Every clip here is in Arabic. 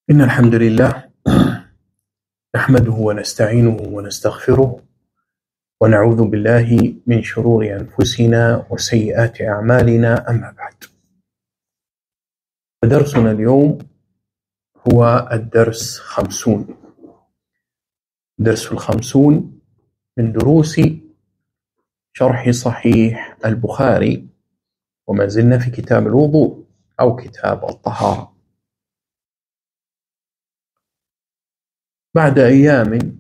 إن الحمد لله نحمده ونستعينه ونستغفره ونعوذ بالله من شرور أنفسنا وسيئات أعمالنا. أما بعد، فدرسنا اليوم هو الدرس 50، درس 50 من دروس شرح صحيح البخاري، وما زلنا في كتاب الوضوء أو كتاب الطهارة. بعد أيام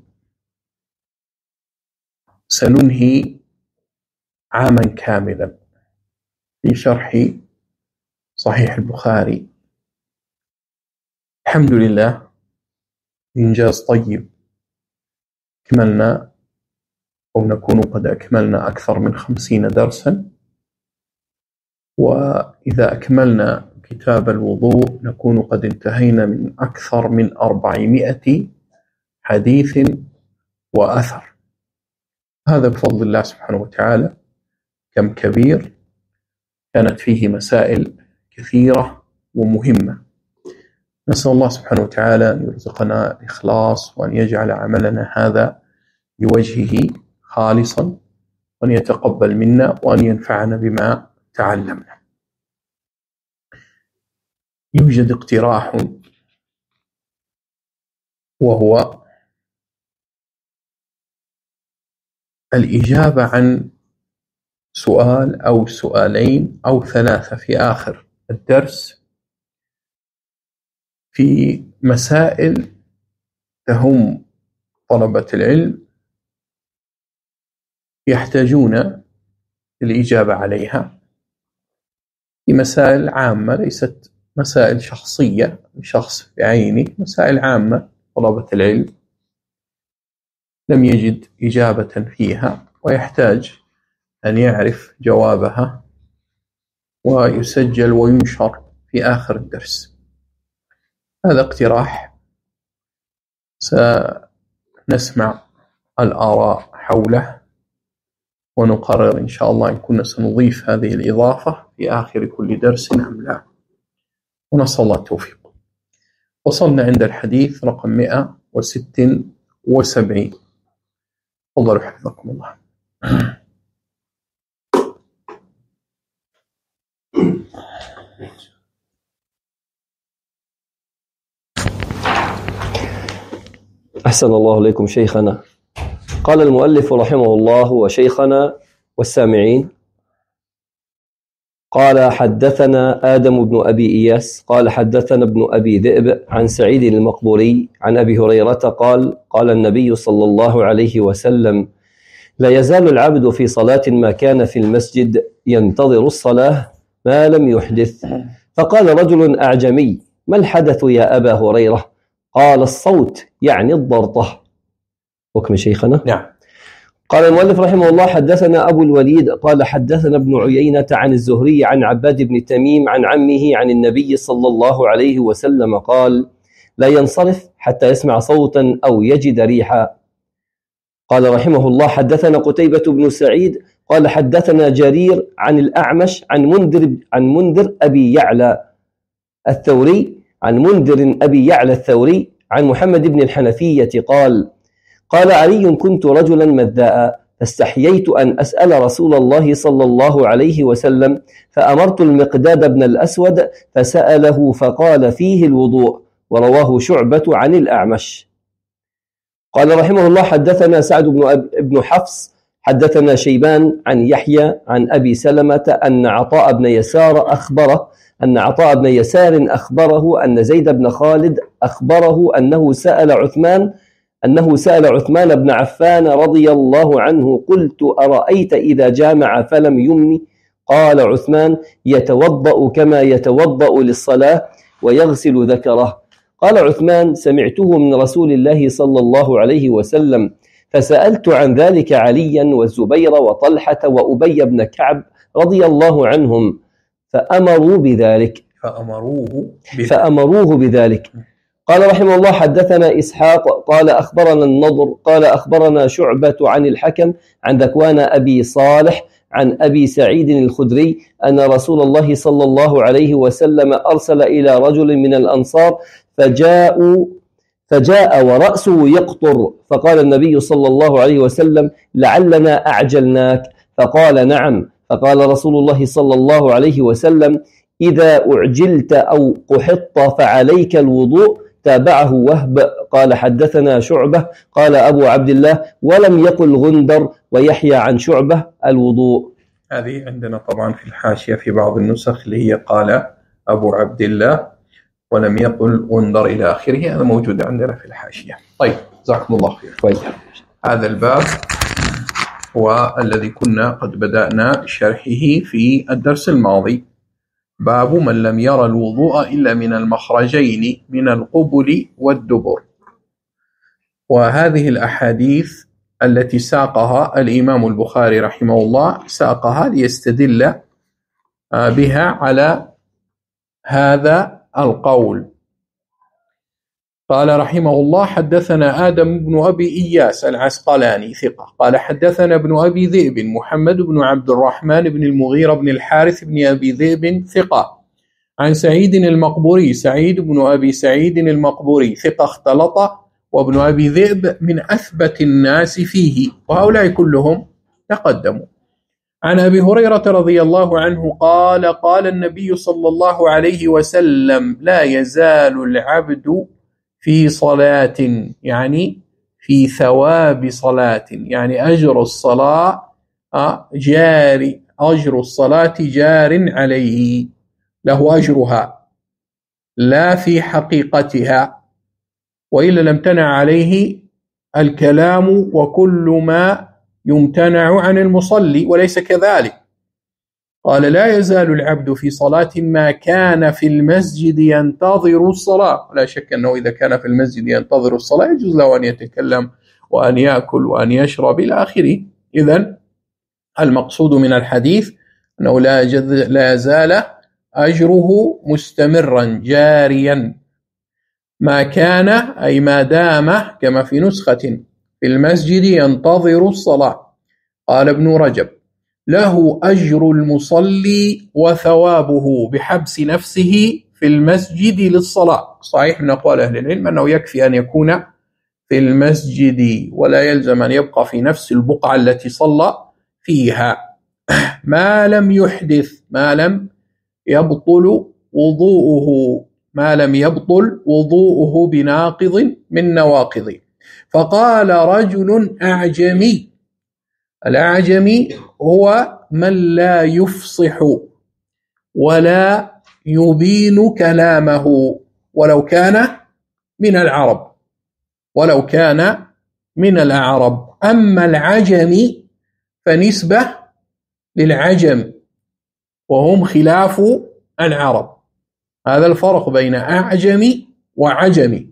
سننهي عاما كاملا في شرح صحيح البخاري، الحمد لله، إنجاز طيب. أكملنا أو نكون قد أكملنا أكثر من 50 درسا، وإذا أكملنا كتاب الوضوء نكون قد انتهينا من أكثر من 400 حديث وأثر. هذا بفضل الله سبحانه وتعالى، كم كبير، كانت فيه مسائل كثيرة ومهمة. نسأل الله سبحانه وتعالى أن يرزقنا الإخلاص، وأن يجعل عملنا هذا لوجهه خالصا، وأن يتقبل منا، وأن ينفعنا بما تعلمنا. يوجد اقتراح، وهو الإجابة عن سؤال أو سؤالين أو 3 في آخر الدرس في مسائل تهم طلبة العلم يحتاجون الإجابة عليها، في مسائل عامة ليست مسائل شخصية لشخص بعينه، مسائل عامة طلبة العلم لم يجد إجابة فيها ويحتاج أن يعرف جوابها، ويسجل وينشر في آخر الدرس. هذا اقتراح سنسمع الآراء حوله، ونقرر إن شاء الله إن كنا سنضيف هذه الإضافة في آخر كل درس أم لا، ونسأل الله التوفيق. وصلنا عند الحديث رقم 176. تفضلوا حفظكم الله. أحسن الله إليكم شيخنا. قال المؤلف رحمه الله وشيخنا والسامعين: قال حدثنا آدم بن أبي إياس قال حدثنا ابن أبي ذئب عن سعيد المقبوري عن أبي هريرة قال: قال النبي صلى الله عليه وسلم: لا يزال العبد في صلاة ما كان في المسجد ينتظر الصلاة ما لم يحدث. فقال رجل أعجمي: ما الحدث يا أبا هريرة؟ قال: الصوت، يعني الضرطة. حكم شيخنا. نعم. قال المؤلف رحمه الله: حدثنا أبو الوليد قال حدثنا ابن عيينة عن الزهري عن عباد بن تميم عن عمه عن النبي صلى الله عليه وسلم قال: لا ينصرف حتى يسمع صوتا أو يجد ريحا. قال رحمه الله: حدثنا قتيبة بن سعيد قال حدثنا جرير عن الأعمش عن منذر أبي يعلى الثوري عن محمد بن الحنفية قال علي: كنت رجلا مذاء فاستحييت أن أسأل رسول الله صلى الله عليه وسلم، فأمرت المقداد بن الأسود فسأله فقال فيه الوضوء. ورواه شعبة عن الأعمش. قال رحمه الله: حدثنا سعد بن حفص حدثنا شيبان عن يحيى عن أبي سلمة أن عطاء بن يسار أخبره أن زيد بن خالد أخبره أنه سأل عثمان بن عفان رضي الله عنه: قلت: أرأيت إذا جامع فلم يمني؟ قال عثمان: يتوضأ كما يتوضأ للصلاة ويغسل ذكره. قال عثمان: سمعته من رسول الله صلى الله عليه وسلم، فسألت عن ذلك عليا والزبير وطلحة وأبي بن كعب رضي الله عنهم فأمروه بذلك. قال رحمه الله: حدثنا إسحاق قال أخبرنا النضر قال أخبرنا شعبة عن الحكم عن ذكوان أبي صالح عن أبي سعيد الخدري أن رسول الله صلى الله عليه وسلم أرسل إلى رجل من الأنصار فجاء ورأسه يقطر، فقال النبي صلى الله عليه وسلم: لعلنا أعجلناك، فقال: نعم. فقال رسول الله صلى الله عليه وسلم: إذا أعجلت أو قحطت فعليك الوضوء. تابعه وهب قال: حدثنا شعبة قال أبو عبد الله ولم يقل غندر، ويحيى عن شعبة الوضوء. هذه عندنا طبعا في الحاشية في بعض النسخ اللي هي قال أبو عبد الله ولم يقل غندر إلى آخره، هذا موجود عندنا في الحاشية. طيب، جزاكم الله خير. هذا الباب هو الذي كنا قد بدأنا بشرحه في الدرس الماضي، باب من لم يرى الوضوء إلا من المخرجين من القبل والدبر. وهذه الأحاديث التي ساقها الإمام البخاري رحمه الله ساقها ليستدل بها على هذا القول. قال رحمه الله: حدثنا آدم بن أبي إياس العسقلاني ثقة قال حدثنا ابن أبي ذئب محمد بن عبد الرحمن بن المغيرة بن الحارث بن أبي ذئب ثقة عن سعيد المقبوري سعيد بن أبي سعيد المقبوري ثقة اختلط، وابن أبي ذئب من أثبت الناس فيه، وهؤلاء كلهم تقدموا. عن أبي هريرة رضي الله عنه قال: قال النبي صلى الله عليه وسلم: لا يزال العبد في صلاة، يعني في ثواب صلاة، يعني أجر الصلاة جاري، أجر الصلاة جار عليه، له أجرها لا في حقيقتها، وإلا لم تنع عليه الكلام وكل ما يمتنع عن المصلي، وليس كذلك. قال: لا يزال العبد في صلاة ما كان في المسجد ينتظر الصلاة. لا شك أنه إذا كان في المسجد ينتظر الصلاة يجوز له أن يتكلم وأن يأكل وأن يشرب إلى آخره. إذن المقصود من الحديث أنه لا يزال أجره مستمرا جاريا ما كان، أي ما دام، كما في نسخة في المسجد ينتظر الصلاة. قال ابن رجب: له أجر المصلي وثوابه بحبس نفسه في المسجد للصلاة. صحيح من أقوال أهل العلم أنه يكفي أن يكون في المسجد ولا يلزم أن يبقى في نفس البقعة التي صلى فيها، ما لم يحدث، ما لم يبطل وضوءه، ما لم يبطل وضوءه بناقض من نواقض. فقال رجل أعجمي، الأعجمي هو من لا يفصح ولا يبين كلامه ولو كان من العرب، ولو كان من الأعرب. أما العجمي فنسبة للعجم وهم خلاف العرب، هذا الفرق بين أعجمي وعجمي.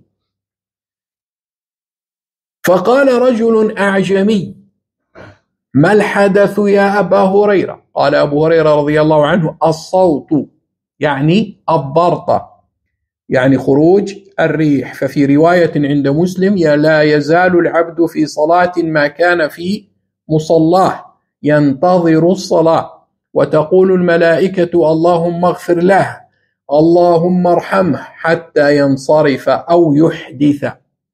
فقال رجل أعجمي: ما الحدث يا أبا هريرة؟ قال أبو هريرة رضي الله عنه: الصوت، يعني الضرط، يعني خروج الريح. ففي رواية عند مسلم: لا يزال العبد في صلاة ما كان في مصلاه ينتظر الصلاة، وتقول الملائكة: اللهم اغفر له، اللهم ارحمه، حتى ينصرف أو يحدث.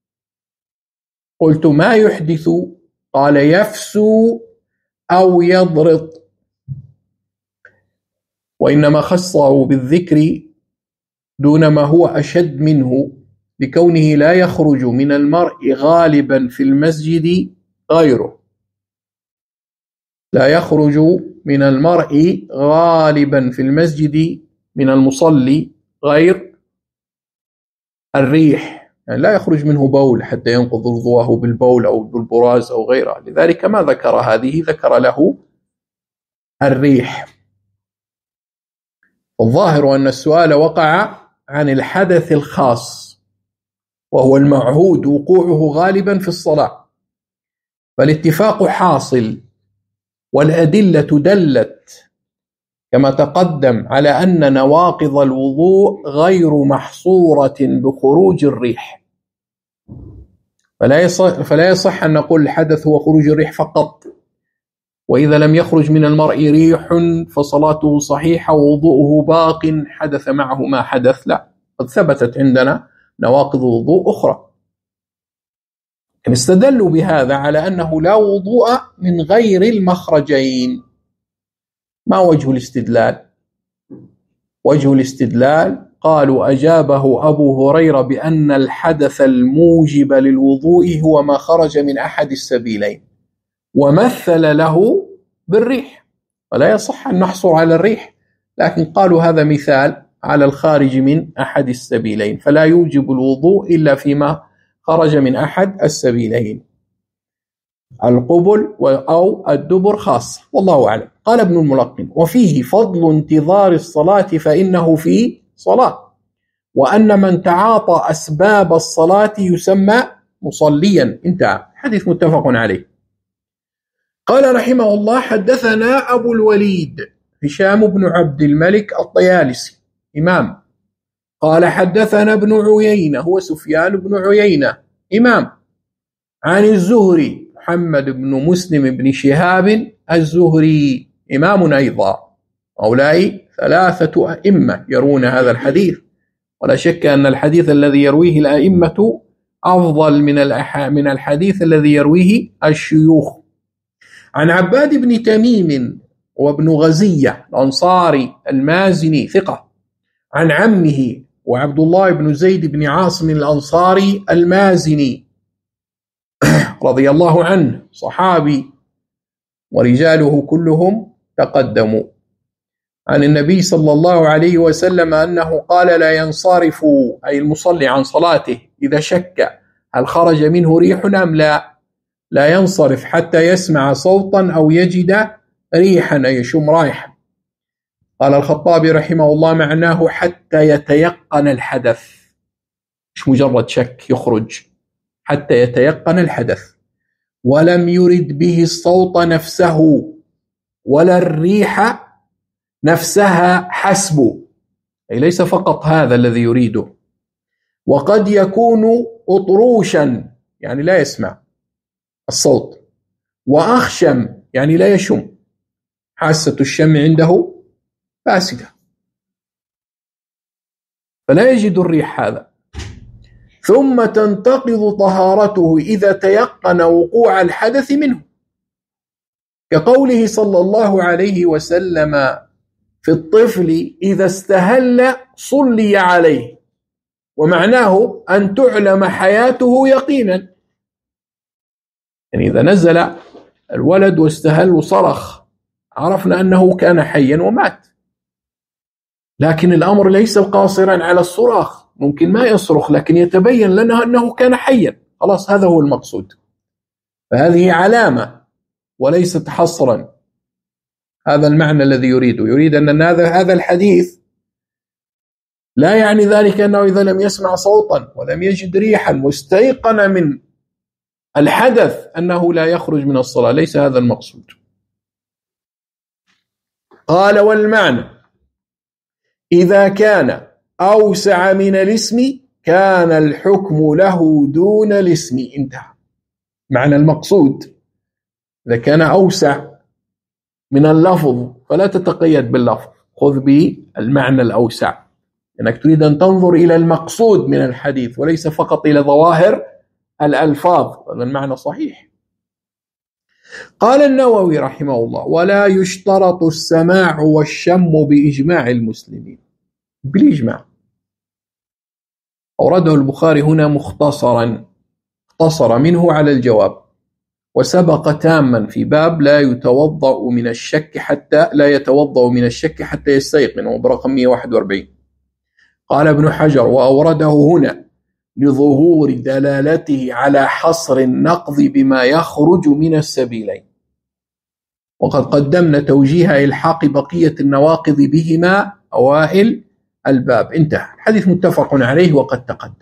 قلت: ما يحدث؟ قال: يفسو أو يضرط. وإنما خصه بالذكر دون ما هو أشد منه، لكونه لا يخرج من المرء غالبا في المسجد غيره، لا يخرج من المرء غالبا في المسجد من المصلي غير الريح، يعني لا يخرج منه بول حتى ينقض وضوءه بالبول أو بالبراز أو غيره، لذلك ما ذكر هذه، ذكر له الريح. الظاهر أن السؤال وقع عن الحدث الخاص وهو المعهود وقوعه غالبا في الصلاة، فالاتفاق حاصل، والأدلة دلت كما تقدم على أن نواقض الوضوء غير محصورة بخروج الريح، فلا يصح أن نقول الحدث هو خروج الريح فقط، وإذا لم يخرج من المرء ريح فصلاته صحيحة ووضوءه باق، حدث معه ما حدث. لا، قد ثبتت عندنا نواقض وضوء أخرى. استدلوا بهذا على أنه لا وضوء من غير المخرجين. ما وجه الاستدلال؟ وجه الاستدلال قالوا أجابه أبو هريرة بأن الحدث الموجب للوضوء هو ما خرج من أحد السبيلين، ومثل له بالريح، ولا يصح أن نحصر على الريح، لكن قالوا هذا مثال على الخارج من أحد السبيلين، فلا يوجب الوضوء إلا فيما خرج من أحد السبيلين، القبل أو الدبر خاصة، والله أعلم. قال ابن الملقن: وفيه فضل انتظار الصلاة فإنه في صلاة، وأن من تعاطى أسباب الصلاة يسمى مصليا. انتهى. حديث متفق عليه. قال رحمه الله: حدثنا أبو الوليد هشام بن عبد الملك الطيالسي إمام، قال حدثنا ابن عيينة هو سفيان بن عيينة إمام، عن الزهري محمد بن مسلم بن شهاب الزهري إمام أيضا. هؤلاء ثلاثة أئمة يرون هذا الحديث، ولا شك أن الحديث الذي يرويه الأئمة أفضل من الحديث الذي يرويه الشيوخ. عن عباد بن تميم وابن غزية الأنصاري المازني ثقة، عن عمه وعبد الله بن زيد بن عاصم الأنصاري المازني رضي الله عنه، صحابي، ورجاله كلهم تقدموا، عن النبي صلى الله عليه وسلم أنه قال: لا ينصرف أي المصلي عن صلاته إذا شك هل خرج منه ريح أم لا ينصرف حتى يسمع صوتا أو يجد ريحا أي يشم رائحة. قال الخطابي رحمه الله: معناه حتى يتيقن الحدث، مش مجرد شك يخرج، حتى يتيقن الحدث، ولم يرد به الصوت نفسه ولا الريح نفسها حسب، أي ليس فقط هذا الذي يريده. وقد يكون أطروشا يعني لا يسمع الصوت، وأخشم يعني لا يشم، حاسة الشم عنده فاسدة فلا يجد الريح هذا. ثم تنتقض طهارته إذا تيقن وقوع الحدث منه، كقوله صلى الله عليه وسلم في الطفل: إذا استهل صلي عليه، ومعناه أن تعلم حياته يقينا. يعني إذا نزل الولد واستهل وصرخ عرفنا أنه كان حيا ومات، لكن الأمر ليس قاصرا على الصراخ، ممكن ما يصرخ لكن يتبين لنا أنه كان حيا، خلاص هذا هو المقصود. فهذه علامة وليست حصرا، هذا المعنى الذي يريد أن هذا الحديث لا يعني ذلك أنه إذا لم يسمع صوتا ولم يجد ريحا واستيقن من الحدث أنه لا يخرج من الصلاة، ليس هذا المقصود. قال: والمعنى إذا كان أوسع من الاسم كان الحكم له دون الاسم. انتهى. معنى المقصود إذا كان أوسع من اللفظ فلا تتقيد باللفظ، خذ بالمعنى الأوسع، لأنك تريد أن تنظر إلى المقصود من الحديث وليس فقط إلى ظواهر الألفاظ، هذا المعنى صحيح. قال النووي رحمه الله: ولا يشترط السماع والشم بإجماع المسلمين. بالإجماع أورده البخاري هنا مختصرا، اقتصر منه على الجواب، وسبق تاما في باب لا يتوضأ من الشك حتى يستيقن، وبرقم 141. قال ابن حجر: وأورده هنا لظهور دلالته على حصر النقض بما يخرج من السبيلين، وقد قدمنا توجيه إلحاق بقية النواقض بهما أوائل الباب. انتهى. الحديث متفق عليه وقد تقدم.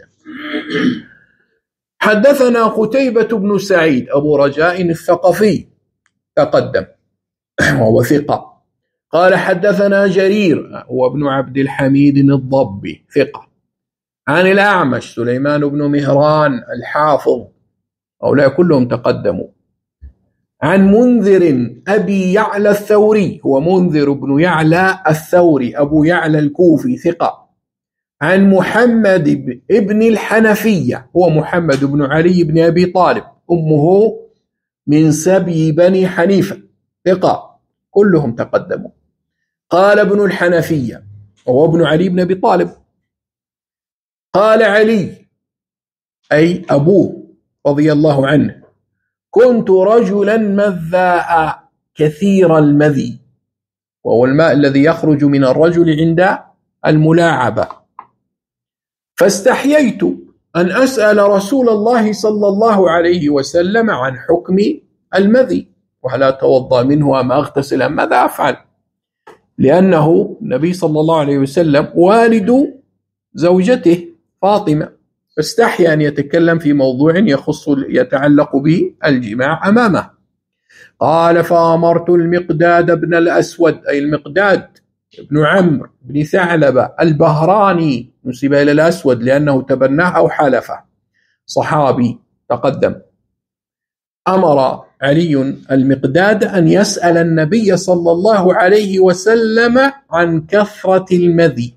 حدثنا قتيبة بن سعيد أبو رجاء الثقفي تقدم وهو ثقة. قال: حدثنا جرير هو ابن عبد الحميد الضبي ثقة، عن الأعمش سليمان بن مهران الحافظ، هؤلاء كلهم تقدموا. عن منذر أبي يعلى الثوري، هو منذر بن يعلى الثوري أبو يعلى الكوفي ثقة، عن محمد بن الحنفية، هو محمد بن علي بن أبي طالب، أمه من سبي بني حنيفة ثقة، كلهم تقدموا. قال ابن الحنفية وهو ابن علي بن أبي طالب، قال علي أي أبوه رضي الله عنه: كنت رجلا مذاء كثير المذي، وهو الماء الذي يخرج من الرجل عند الملاعبة، فاستحييت أن أسأل رسول الله صلى الله عليه وسلم عن حكم المذي، وهل أتوضأ منه أم أغتسل أم ماذا أفعل، لأنه النبي صلى الله عليه وسلم والد زوجته فاطمة، فاستحيا أن يتكلم في موضوع يتعلق بالجماع أمامه. قال: فأمرت المقداد بن الأسود، أي المقداد بن عمرو بن ثعلبة البهراني، نسب إلى الأسود لأنه تبناه أو حالفه، صحابي تقدم. أمر علي المقداد أن يسأل النبي صلى الله عليه وسلم عن كثرة المذي،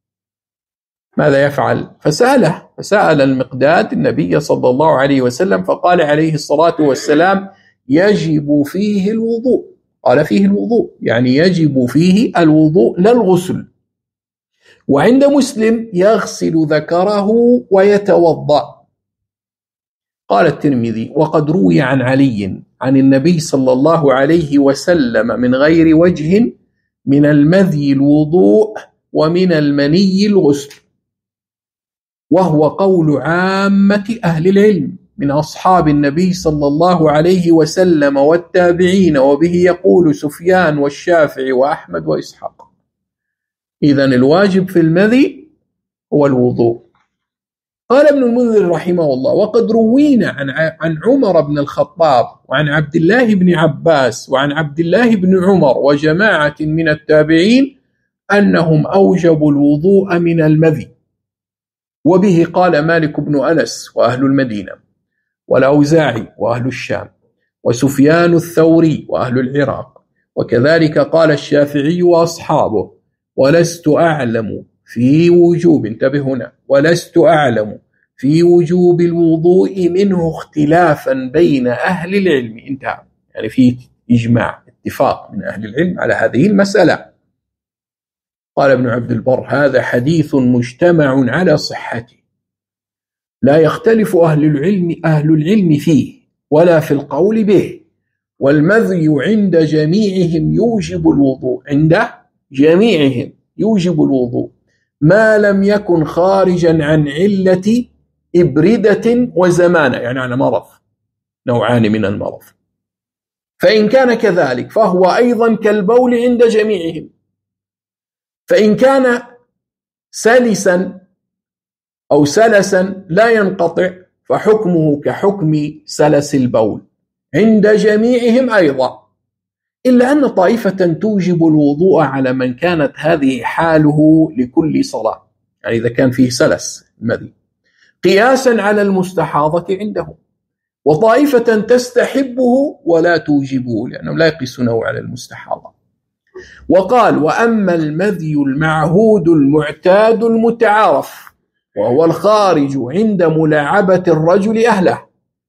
ماذا يفعل؟ فسأل المقداد النبي صلى الله عليه وسلم، فقال عليه الصلاة والسلام: يجب فيه الوضوء. قال: فيه الوضوء يعني يجب فيه الوضوء لا الغسل. وعند مسلم: يغسل ذكره ويتوضأ. قال الترمذي: وقد روي عن علي عن النبي صلى الله عليه وسلم من غير وجه من المذي الوضوء ومن المني الغسل، وهو قول عامة أهل العلم من أصحاب النبي صلى الله عليه وسلم والتابعين، وبه يقول سفيان والشافعي وأحمد وإسحاق. إذن الواجب في المذي هو الوضوء. قال ابن المنذر رحمه الله: وقد روينا عن عمر بن الخطاب وعن عبد الله بن عباس وعن عبد الله بن عمر وجماعة من التابعين أنهم أوجبوا الوضوء من المذي، وبه قال مالك بن أنس وأهل المدينة، والأوزاعي وأهل الشام، وسفيان الثوري وأهل العراق، وكذلك قال الشافعي وأصحابه. ولست أعلم في وجوب، انتبه هنا، ولست أعلم في وجوب الوضوء منه اختلافا بين أهل العلم. انتهى، يعني في إجماع اتفاق من أهل العلم على هذه المسألة. قال ابن عبد البر: هذا حديث مجتمع على صحته، لا يختلف أهل العلم فيه ولا في القول به، والمذي عند جميعهم يوجب الوضوء، عند جميعهم يوجب الوضوء ما لم يكن خارجا عن علة إبردة وزمانة، يعني عن مرض، نوعان من المرض، فإن كان كذلك فهو أيضا كالبول عند جميعهم، فإن كان سلسا أو سلسا لا ينقطع فحكمه كحكم سلس البول عند جميعهم أيضا، إلا أن طائفة توجب الوضوء على من كانت هذه حاله لكل صلاة، يعني إذا كان فيه سلس المذي، قياسا على المستحاضة عنده، وطائفة تستحبه ولا توجبه لأنهم لا يقيسونه على المستحاضة. وقال: وأما المذي المعهود المعتاد المتعارف، وهو الخارج عند ملاعبة الرجل أهله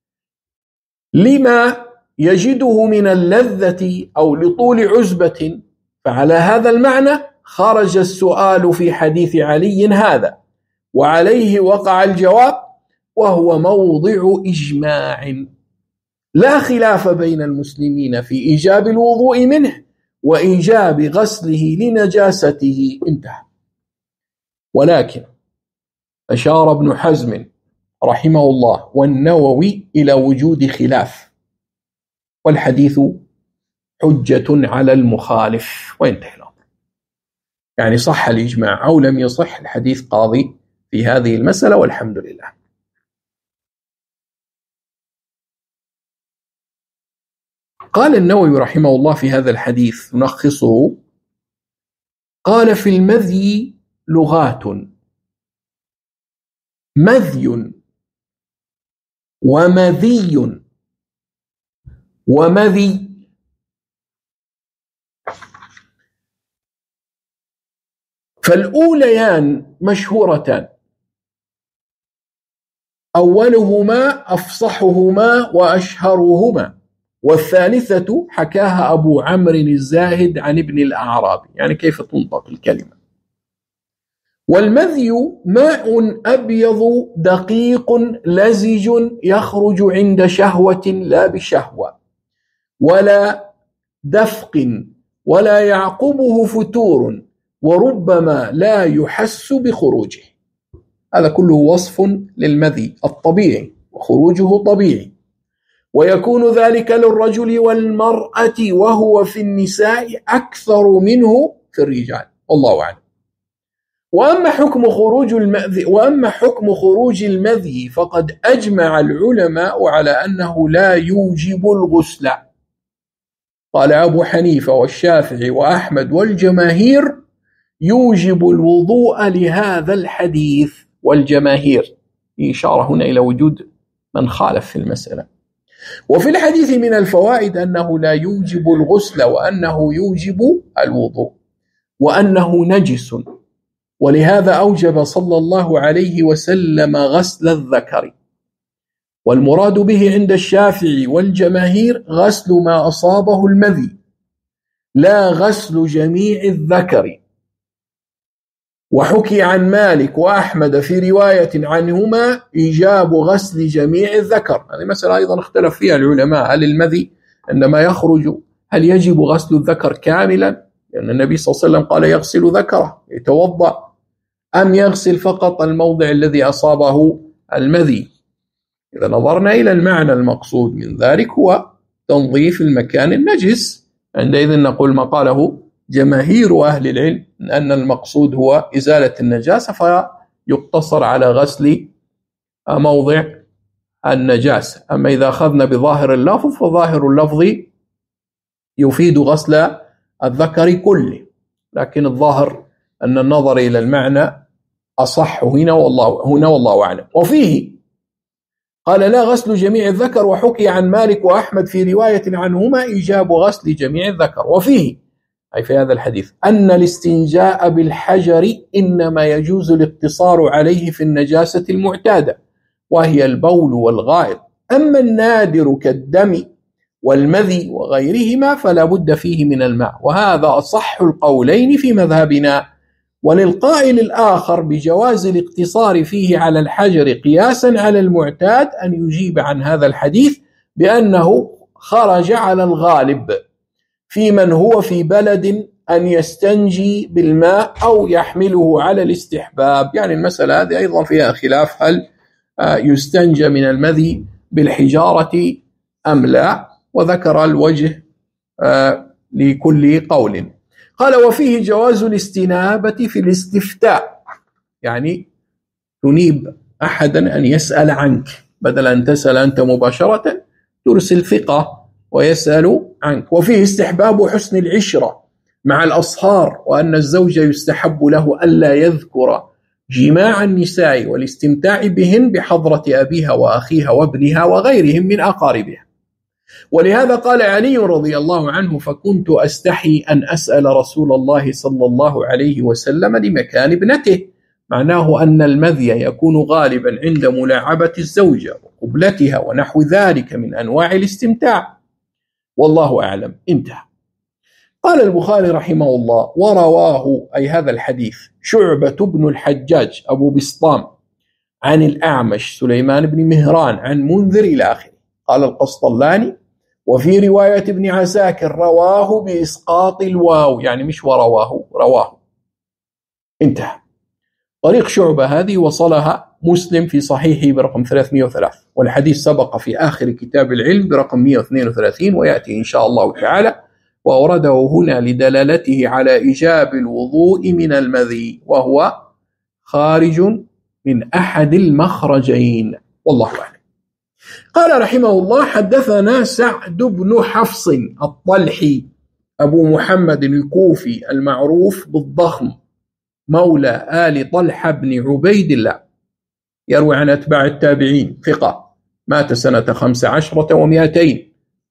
لما يجده من اللذة أو لطول عزبة، فعلى هذا المعنى خرج السؤال في حديث علي هذا، وعليه وقع الجواب، وهو موضع إجماع لا خلاف بين المسلمين في إيجاب الوضوء منه وإيجاب غسله لنجاسته. انتهى. ولكن أشار ابن حزم رحمه الله والنووي إلى وجود خلاف، والحديث حجة على المخالف، وينتهي الأمر. يعني صح الإجماع أو لم يصح، الحديث قاضي في هذه المسألة، والحمد لله. قال النووي رحمه الله في هذا الحديث نلخصه، قال: في المذي لغات: مذي ومذي ومذي. فالأوليان مشهورتان، أولهما أفصحهما وأشهرهما، والثالثة حكاها أبو عمرو الزاهد عن ابن الأعرابي، يعني كيف تنطق الكلمة. والمذي ماء أبيض دقيق لزج يخرج عند شهوة لا بشهوة ولا دفق ولا يعقبه فتور، وربما لا يحس بخروجه. هذا كله وصف للمذي الطبيعي، وخروجه طبيعي، ويكون ذلك للرجل والمرأة، وهو في النساء أكثر منه في الرجال، والله أعلم. وأما حكم خروج المذي فقد أجمع العلماء على أنه لا يوجب الغسل. قال أبو حنيفة والشافعي وأحمد والجماهير يوجب الوضوء لهذا الحديث، والجماهير إشارة هنا إلى وجود من خالف في المسألة. وفي الحديث من الفوائد أنه لا يوجب الغسل، وأنه يوجب الوضوء، وأنه نجس، ولهذا أوجب صلى الله عليه وسلم غسل الذكر. والمراد به عند الشافعي والجماهير غسل ما أصابه المذي، لا غسل جميع الذكر. وحكي عن مالك وأحمد في رواية عنهما إيجاب غسل جميع الذكر. هذه مسألة أيضا اختلف فيها العلماء، هل المذي عندما يخرج هل يجب غسل الذكر كاملا؟ لأن النبي صلى الله عليه وسلم قال يغسل ذكره يتوضأ، أم يغسل فقط الموضع الذي أصابه المذي؟ إذا نظرنا إلى المعنى المقصود من ذلك هو تنظيف المكان النجس، عندئذ نقول ما قاله جماهير أهل العلم أن المقصود هو إزالة النجاسة، فيقتصر على غسل موضع النجاسة. أما إذا أخذنا بظاهر اللفظ فظاهر اللفظ يفيد غسل الذكر كله، لكن الظاهر أن النظر إلى المعنى أصح هنا والله أعلم. وفيه قال لا غسل جميع الذكر، وحكي عن مالك وأحمد في رواية عنهما إيجاب غسل جميع الذكر. وفيه أي في هذا الحديث أن الاستنجاء بالحجر إنما يجوز الاقتصار عليه في النجاسة المعتادة، وهي البول والغائط. أما النادر كالدم والمذي وغيرهما فلا بد فيه من الماء، وهذا أصح القولين في مذهبنا. وللقائل الآخر بجواز الاقتصار فيه على الحجر قياسا على المعتاد أن يجيب عن هذا الحديث بأنه خرج على الغالب في من هو في بلد أن يستنجي بالماء أو يحمله على الاستحباب. يعني المسألة هذه أيضا فيها خلاف، هل يستنجى من المذي بالحجارة أم لا، وذكر الوجه لكل قول. قال وفيه جواز الاستنابة في الاستفتاء، يعني تنيب أحدا أن يسأل عنك، بدل أن تسأل أنت مباشرة ترسل ثقة ويسأل عنك. وفيه استحباب حسن العشرة مع الأصهار، وأن الزوج يستحب له ألا يذكر جماع النساء والاستمتاع بهن بحضرة أبيها وأخيها وابنها وغيرهم من أقاربها. ولهذا قال علي رضي الله عنه فكنت أستحي أن أسأل رسول الله صلى الله عليه وسلم لمكان ابنته، معناه أن المذي يكون غالبا عند ملاعبة الزوجة وقبلتها ونحو ذلك من أنواع الاستمتاع، والله أعلم. انتهى. قال البخاري رحمه الله ورواه أي هذا الحديث شعبة بن الحجاج أبو بسطام عن الأعمش سليمان بن مهران عن منذر إلى آخره. قال القسطلاني وفي رواية ابن عساكر رواه بإسقاط الواو، يعني مش رواه. انتهى. طريق شعبة هذه وصلها مسلم في صحيحه برقم 303، والحديث سبق في آخر كتاب العلم برقم 132 ويأتي إن شاء الله تعالى، وأورده هنا لدلالته على إيجاب الوضوء من المذي، وهو خارج من أحد المخرجين، والله أعلم. قال رحمه الله حدثنا سعد بن حفص الطلحي أبو محمد الكوفي المعروف بالضخم، مولى آل طلحة بن عبيد الله، يروي عن أتباع التابعين، ثقة، مات سنة 15 و200،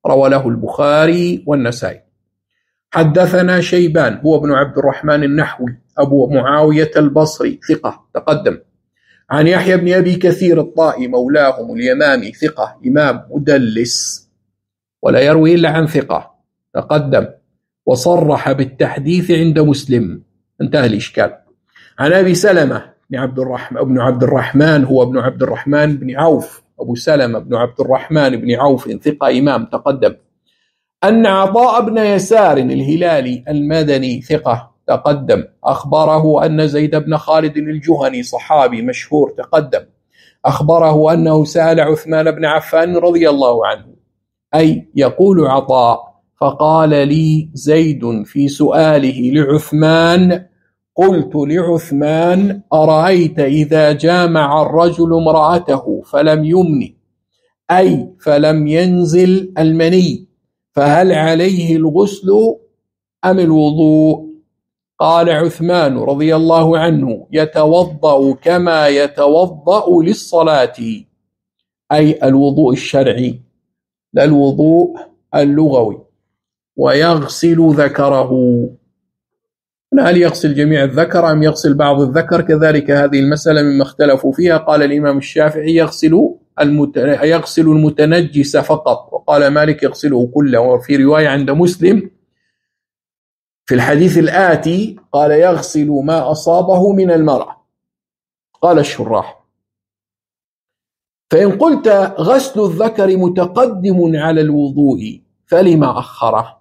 روى له البخاري والنسائي. حدثنا شيبان هو ابن عبد الرحمن النحوي أبو معاوية البصري ثقة تقدم، عن يحيى بن أبي كثير الطائي مولاهم اليمامي ثقة إمام مدلس ولا يروي إلا عن ثقة تقدم، وصرح بالتحديث عند مسلم، انتهى الإشكال. عن أبي سلمة ابن عبد الرحمن هو ابن عبد الرحمن بن عوف، أبو سلمة بن عبد الرحمن بن عوف ثقة إمام تقدم، أن عطاء بن يسار الهلالي المدني ثقة تقدم، أخبره أن زيد بن خالد الجهني صحابي مشهور تقدم، أخبره أنه سأل عثمان بن عفان رضي الله عنه، أي يقول عطاء فقال لي زيد في سؤاله لعثمان قلت لعثمان أرأيت إذا جامع الرجل امرأته فلم يمني أي فلم ينزل المني فهل عليه الغسل أم الوضوء؟ قال عثمان رضي الله عنه يتوضأ كما يتوضأ للصلاة، أي الوضوء الشرعي لا الوضوء اللغوي، ويغسل ذكره. هل يغسل جميع الذكر أم يغسل بعض الذكر؟ كذلك هذه المسألة مما اختلفوا فيها. قال الإمام الشافعي يغسل المتنجس فقط، وقال مالك يغسله كله، وفي رواية عند مسلم في الحديث الآتي قال يغسل ما أصابه من المرأة. قال الشراح فإن قلت غسل الذكر متقدم على الوضوء فلما أخره؟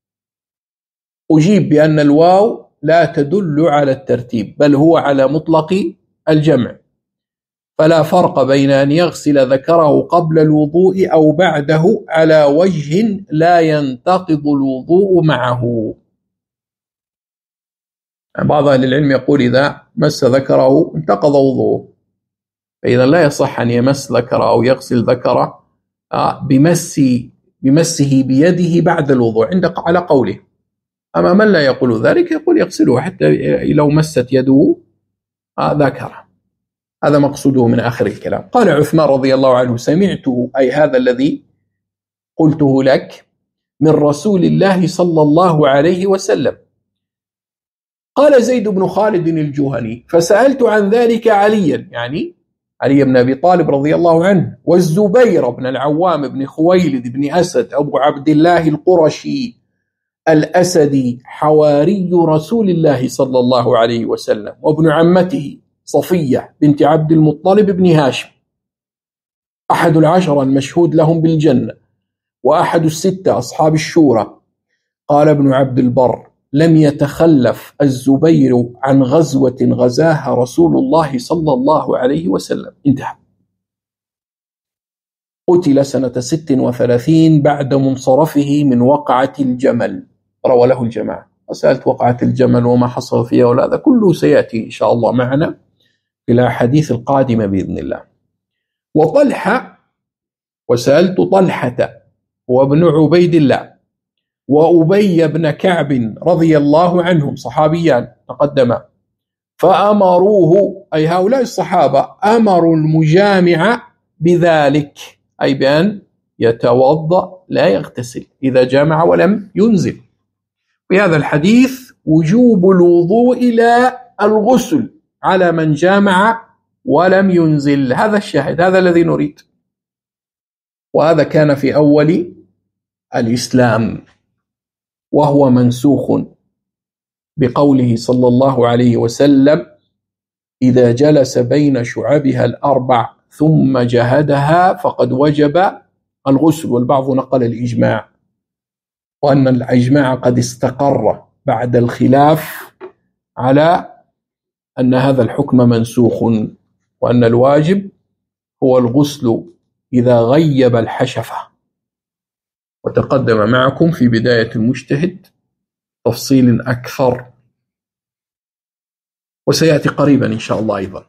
أجيب بأن الواو لا تدل على الترتيب بل هو على مطلق الجمع، فلا فرق بين أن يغسل ذكره قبل الوضوء أو بعده على وجه لا ينتقض الوضوء معه. بعض أهل العلم يقول إذا مس ذكره انتقض وضوءه، فإذا لا يصح أن يمس ذكره أو يغسل ذكره بمسه بيده بعد الوضوء على قوله. أما من لا يقول ذلك يقول يغسله حتى لو مست يده ذكره. هذا مقصوده من آخر الكلام. قال عثمان رضي الله عنه سمعته أي هذا الذي قلته لك من رسول الله صلى الله عليه وسلم. قال زيد بن خالد الجهني فسألت عن ذلك عليا، يعني علي بن أبي طالب رضي الله عنه، والزبير بن العوام بن خويلد بن أسد أبو عبد الله القرشي الأسدي حواري رسول الله صلى الله عليه وسلم، وابن عمته صفية بنت عبد المطلب بن هاشم، أحد العشرة المشهود لهم بالجنة، وأحد الستة أصحاب الشورى. قال ابن عبد البر لم يتخلف الزبير عن غزوة غزاها رسول الله صلى الله عليه وسلم. انتهى. قتل سنة 36 بعد منصرفه من وقعة الجمل، روى له الجماعة. وسألت وقعة الجمل وما حصل فيها ولا هذا كله سيأتي إن شاء الله معنا في الأحاديث القادمة بإذن الله. وطلحة، وسألت طلحة وابن عبيد الله وأبي بن كعب رضي الله عنهم صحابيان تقدما، فأمروه أي هؤلاء الصحابة أمروا المجامع بذلك، أي بأن يتوضأ لا يغتسل إذا جامع ولم ينزل. في هذا الحديث وجوب الوضوء إلى الغسل على من جامع ولم ينزل. هذا الشاهد، هذا الذي نريد. وهذا كان في أول الإسلام، وهو منسوخ بقوله صلى الله عليه وسلم إذا جلس بين شعبها الأربع ثم جهدها فقد وجب الغسل. والبعض نقل الإجماع، وأن الإجماع قد استقر بعد الخلاف على أن هذا الحكم منسوخ، وأن الواجب هو الغسل إذا غيب الحشفة. وتقدم معكم في بداية المجتهد تفصيل أكثر، وسيأتي قريبا إن شاء الله أيضا.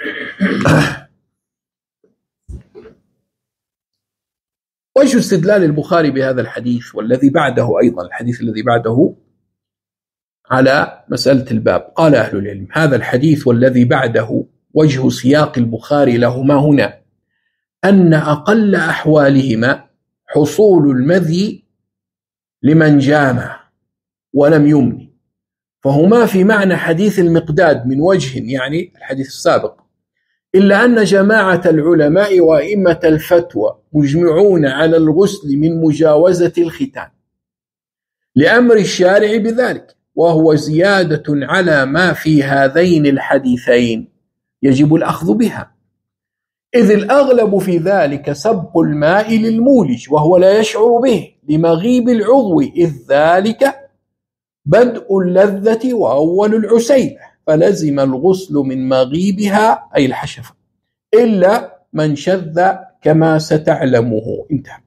وجه استدلال البخاري بهذا الحديث والذي بعده أيضا، الحديث الذي بعده على مسألة الباب. قال أهل العلم هذا الحديث والذي بعده وجه سياق البخاري لهما هنا أن أقل أحوالهما حصول المذي لمن جامع ولم يمني، فهما في معنى حديث المقداد من وجه، يعني الحديث السابق، إلا أن جماعة العلماء وأئمة الفتوى مجمعون على الغسل من مجاوزة الختان لأمر الشارع بذلك، وهو زيادة على ما في هذين الحديثين يجب الأخذ بها، إذ الأغلب في ذلك سبق الماء للمولج وهو لا يشعر به لمغيب العضو، إذ ذلك بدء اللذة وأول العسيلة، فلزم الغسل من مغيبها أي الحشفة، إلا من شذ كما ستعلمه. انتهى.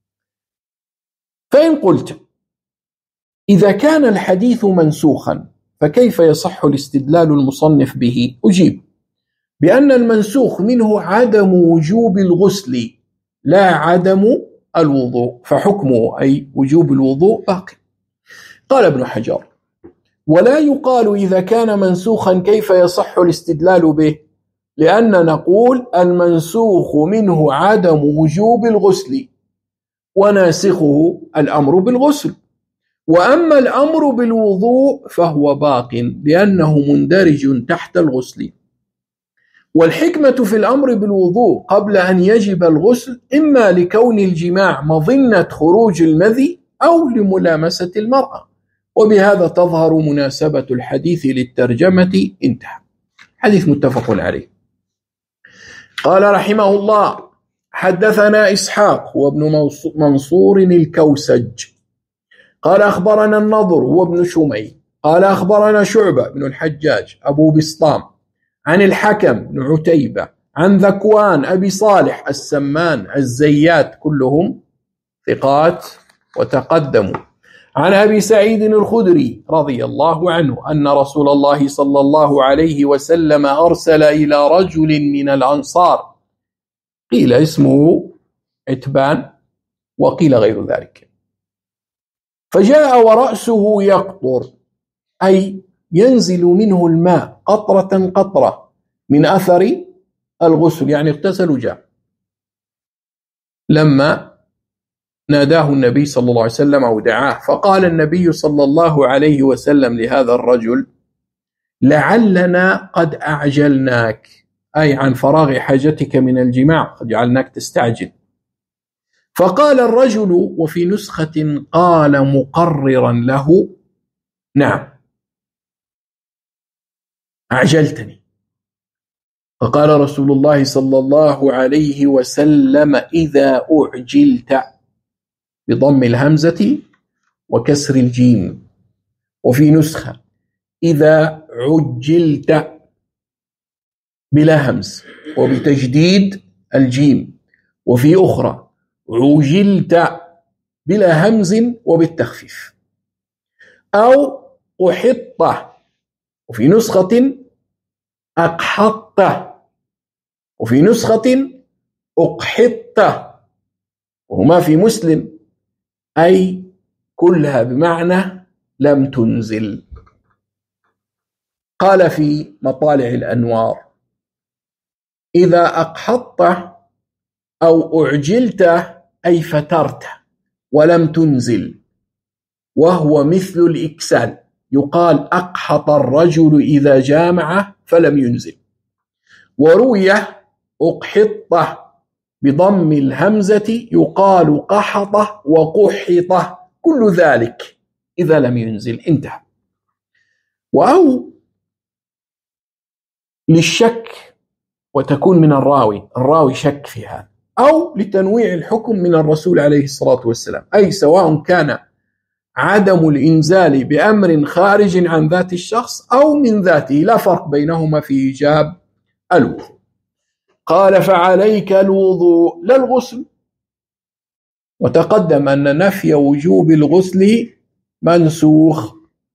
فإن قلت إذا كان الحديث منسوخا فكيف يصح الاستدلال المصنف به؟ أجيب بأن المنسوخ منه عدم وجوب الغسل لا عدم الوضوء، فحكمه أي وجوب الوضوء باقي. قال ابن حجر: ولا يقال إذا كان منسوخا كيف يصح الاستدلال به، لأن نقول المنسوخ منه عدم وجوب الغسل وناسخه الأمر بالغسل، وأما الأمر بالوضوء فهو باق لأنه مندرج تحت الغسل. والحكمة في الأمر بالوضوء قبل أن يجب الغسل إما لكون الجماع مظنة خروج المذي أو لملامسة المرأة، وبهذا تظهر مناسبة الحديث للترجمة. انتهى. حديث متفق عليه. قال رحمه الله: حدثنا إسحاق وابن منصور الكوسج قال أخبرنا النضر هو ابن شمي قال أخبرنا شعبة بن الحجاج أبو بسطام عن الحكم بن عتيبة عن ذكوان أبي صالح السمان الزيات، كلهم ثقات وتقدموا، عن أبي سعيد الخدري رضي الله عنه أن رسول الله صلى الله عليه وسلم أرسل إلى رجل من الأنصار، قيل اسمه عتبان وقيل غير ذلك، فجاء ورأسه يقطر، أي ينزل منه الماء قطرة قطرة من أثر الغسل، يعني اغتسل وجاء. لما ناداه النبي صلى الله عليه وسلم أو دعاه، فقال النبي صلى الله عليه وسلم لهذا الرجل: لعلنا قد أعجلناك، أي عن فراغ حاجتك من الجماع قد جعلناك تستعجل. فقال الرجل، وفي نسخة قال مقررا له: نعم أعجلتني. فقال رسول الله صلى الله عليه وسلم: إذا أعجلت، بضم الهمزة وكسر الجيم، وفي نسخة إذا عجلت بلا همز وبتجديد الجيم، وفي أخرى عجلت بلا همز وبالتخفيف، أو أحط، وفي نسخة أقحط، وفي نسخة أقحط، وهما في مسلم، أي كلها بمعنى لم تنزل. قال في مطالع الأنوار: إذا أقحطت أو أعجلت أي فترت ولم تنزل، وهو مثل الإكسال، يقال أقحط الرجل إذا جامع فلم ينزل. وروي أقحط بضم الهمزة، يقال قحط وقحط، كل ذلك إذا لم ينزل. انتهى. أو للشك وتكون من الراوي شك في هذا، أو لتنويع الحكم من الرسول عليه الصلاة والسلام، أي سواء كان عدم الإنزال بأمر خارج عن ذات الشخص أو من ذاته، لا فرق بينهما في إيجاب الوضوء. قال: فعليك الوضوء لا الغسل. وتقدم أن نفي وجوب الغسل منسوخ.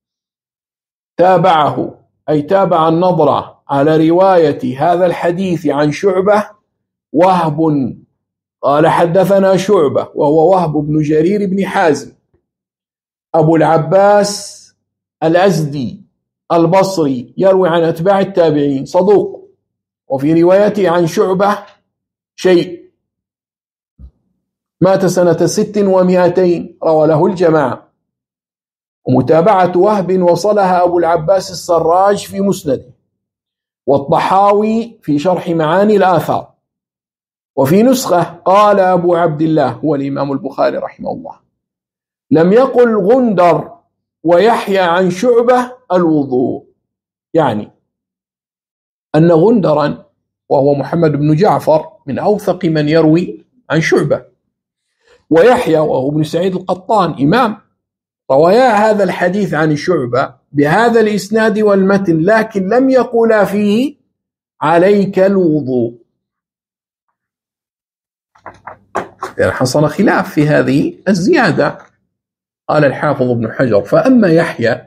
تابعه، أي تابع النظرة على رواية هذا الحديث عن شعبة وهب قال: حدثنا شعبة وهو وهب بن جرير بن حازم أبو العباس الأزدي البصري، يروي عن أتباع التابعين، صدوق، وفي روايته عن شعبة شيء. مات سنة 600 روى له الجماعة. ومتابعة وهب وصلها أبو العباس السراج في مسنده، والطحاوي في شرح معاني الآثار. وفي نسخة قال أبو عبد الله هو الإمام البخاري رحمه الله: لم يقل غندر ويحيى عن شعبة الوضوء، يعني أن غندرا وهو محمد بن جعفر من أوثق من يروي عن شعبة، ويحيى وهو ابن سعيد القطان إمام، روايا هذا الحديث عن شعبة بهذا الإسناد والمتن، لكن لم يقولا فيه عليك الوضوء. يعني حصل خلاف في هذه الزيادة. قال الحافظ ابن حجر: فأما يحيى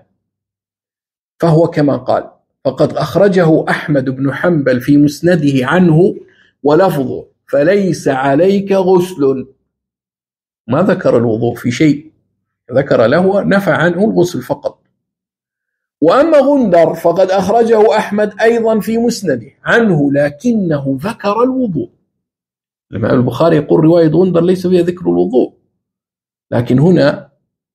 فهو كما قال، فقد أخرجه أحمد بن حنبل في مسنده عنه ولفظه: فليس عليك غسل. ما ذكر الوضوء في شيء، ذكر له نفى عنه الغسل فقط. وأما غندر فقد أخرجه أحمد أيضا في مسنده عنه، لكنه ذكر الوضوء. الإمام البخاري يقول رواية غندر ليس فيها ذكر الوضوء، لكن هنا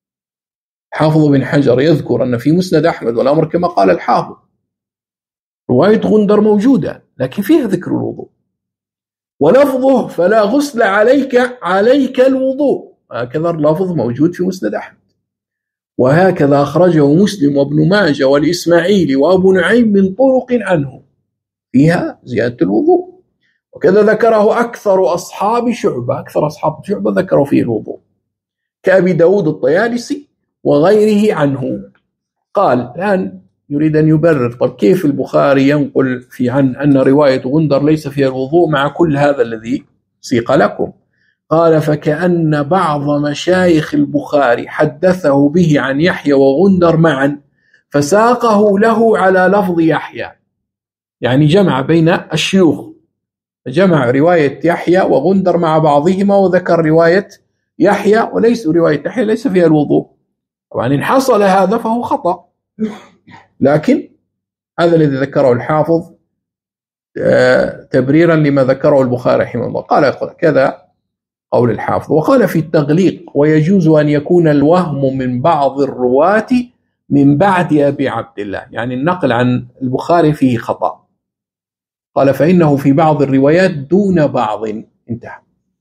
حافظ بن حجر يذكر أن في مسند أحمد، والأمر كما قال الحافظ، رواية غندر موجودة لكن فيها ذكر الوضوء. ولفظه: فلا غسل عليك الوضوء، هكذا اللفظ موجود في مسند أحمد. وهكذا أخرجه مسلم وابن ماجه والإسماعيلي وأبو نعيم من طرق عنه فيها زيادة الوضوء. وكذا ذكره أكثر أصحاب شعبة ذكروا فيه الوضوء، كأبي داود الطيالسي وغيره عنه. قال الآن يريد أن يبرر: طب كيف البخاري ينقل في عن أن رواية غندر ليس فيها الوضوء مع كل هذا الذي سيق لكم؟ قال: فكأن بعض مشايخ البخاري حدثه به عن يحيى وغندر معا، فساقه له على لفظ يحيى، يعني جمع بين الشيوخ، جمع رواية يحيى وغندر مع بعضهما وذكر رواية يحيى، وليس رواية يحيى ليس فيها الوضوء. طبعا إن حصل هذا فهو خطأ، لكن هذا الذي ذكره الحافظ تبريرا لما ذكره البخاري رحمه الله. قال كذا قول الحافظ. وقال في التغليق: ويجوز أن يكون الوهم من بعض الرواة من بعد أبي عبد الله، يعني النقل عن البخاري فيه خطأ. قال: فإنه في بعض الروايات دون بعض. انتهى.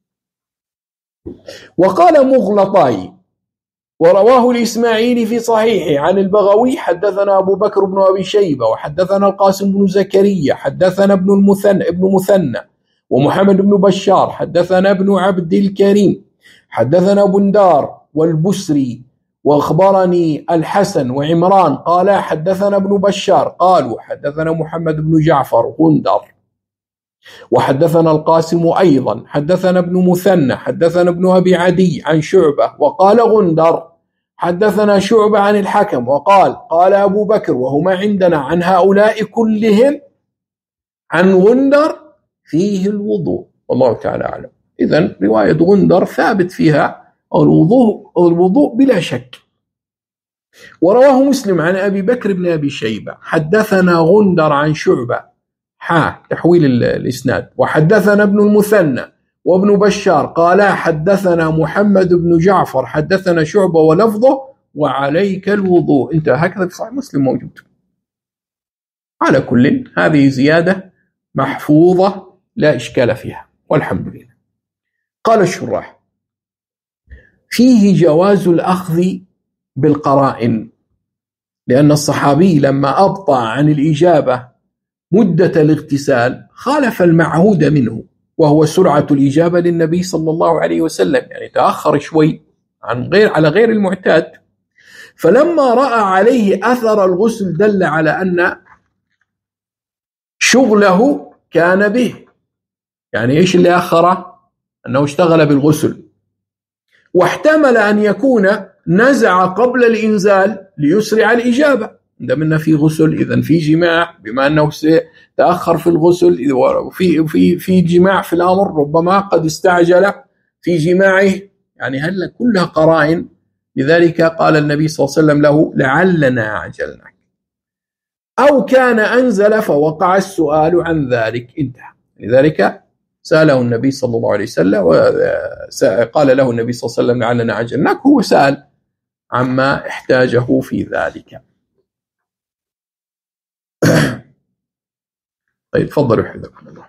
وقال مغلطاي: ورواه الإسماعيلي في صحيحه عن البغوي: حدثنا أبو بكر بن أبي شيبة، وحدثنا القاسم بن زكريا، حدثنا ابن مثنى ومحمد بن بشار، حدثنا ابن عبد الكريم، حدثنا بندار والبسري، وأخبرني الحسن وعمران قال حدثنا ابن بشار قالوا حدثنا محمد بن جعفر غندر، وحدثنا القاسم أيضا، حدثنا ابن مثنى، حدثنا ابن أبي عدي عن شعبة، وقال غندر حدثنا شعبة عن الحكم، وقال قال أبو بكر، وهما عندنا عن هؤلاء كلهم عن غندر فيه الوضوء، والله تعالى أعلم. إذن رواية غندر ثابت فيها الوضوء بلا شك. ورواه مسلم عن أبي بكر بن أبي شيبة حدثنا غندر عن شعبة تحويل الإسناد، وحدثنا ابن المثنى وابن بشار قال حدثنا محمد بن جعفر حدثنا شعبة ولفظه وعليك الوضوء. انت هكذا في صحيح مسلم موجود. على كل هذه زيادة محفوظة لا إشكال فيها والحمد لله. قال الشراح: فيه جواز الأخذ بالقرائن، لأن الصحابي لما أبطأ عن الإجابة مدة الاغتسال خالف المعهود منه، وهو سرعة الإجابة للنبي صلى الله عليه وسلم، يعني تأخر شوي على غير المعتاد. فلما رأى عليه أثر الغسل دل على أن شغله كان به، يعني إيش اللي أخره؟ أنه اشتغل بالغسل، واحتمل أن يكون نزع قبل الإنزال ليسرع الإجابة، عندما في غسل إذن في جماع، بما أنه تأخر في الغسل في جماع في الأمر، ربما قد استعجل في جماعه، يعني هل كلها قرائن. لذلك قال النبي صلى الله عليه وسلم له لعلنا عجلناك، أو كان أنزل فوقع السؤال عن ذلك. انتهى. لذلك سأله النبي صلى الله عليه وسلم، قال له النبي صلى الله عليه وسلم لعلنا عجلناك، هو سأل عما احتاجه في ذلك. طيب تفضلوا حفظكم الله.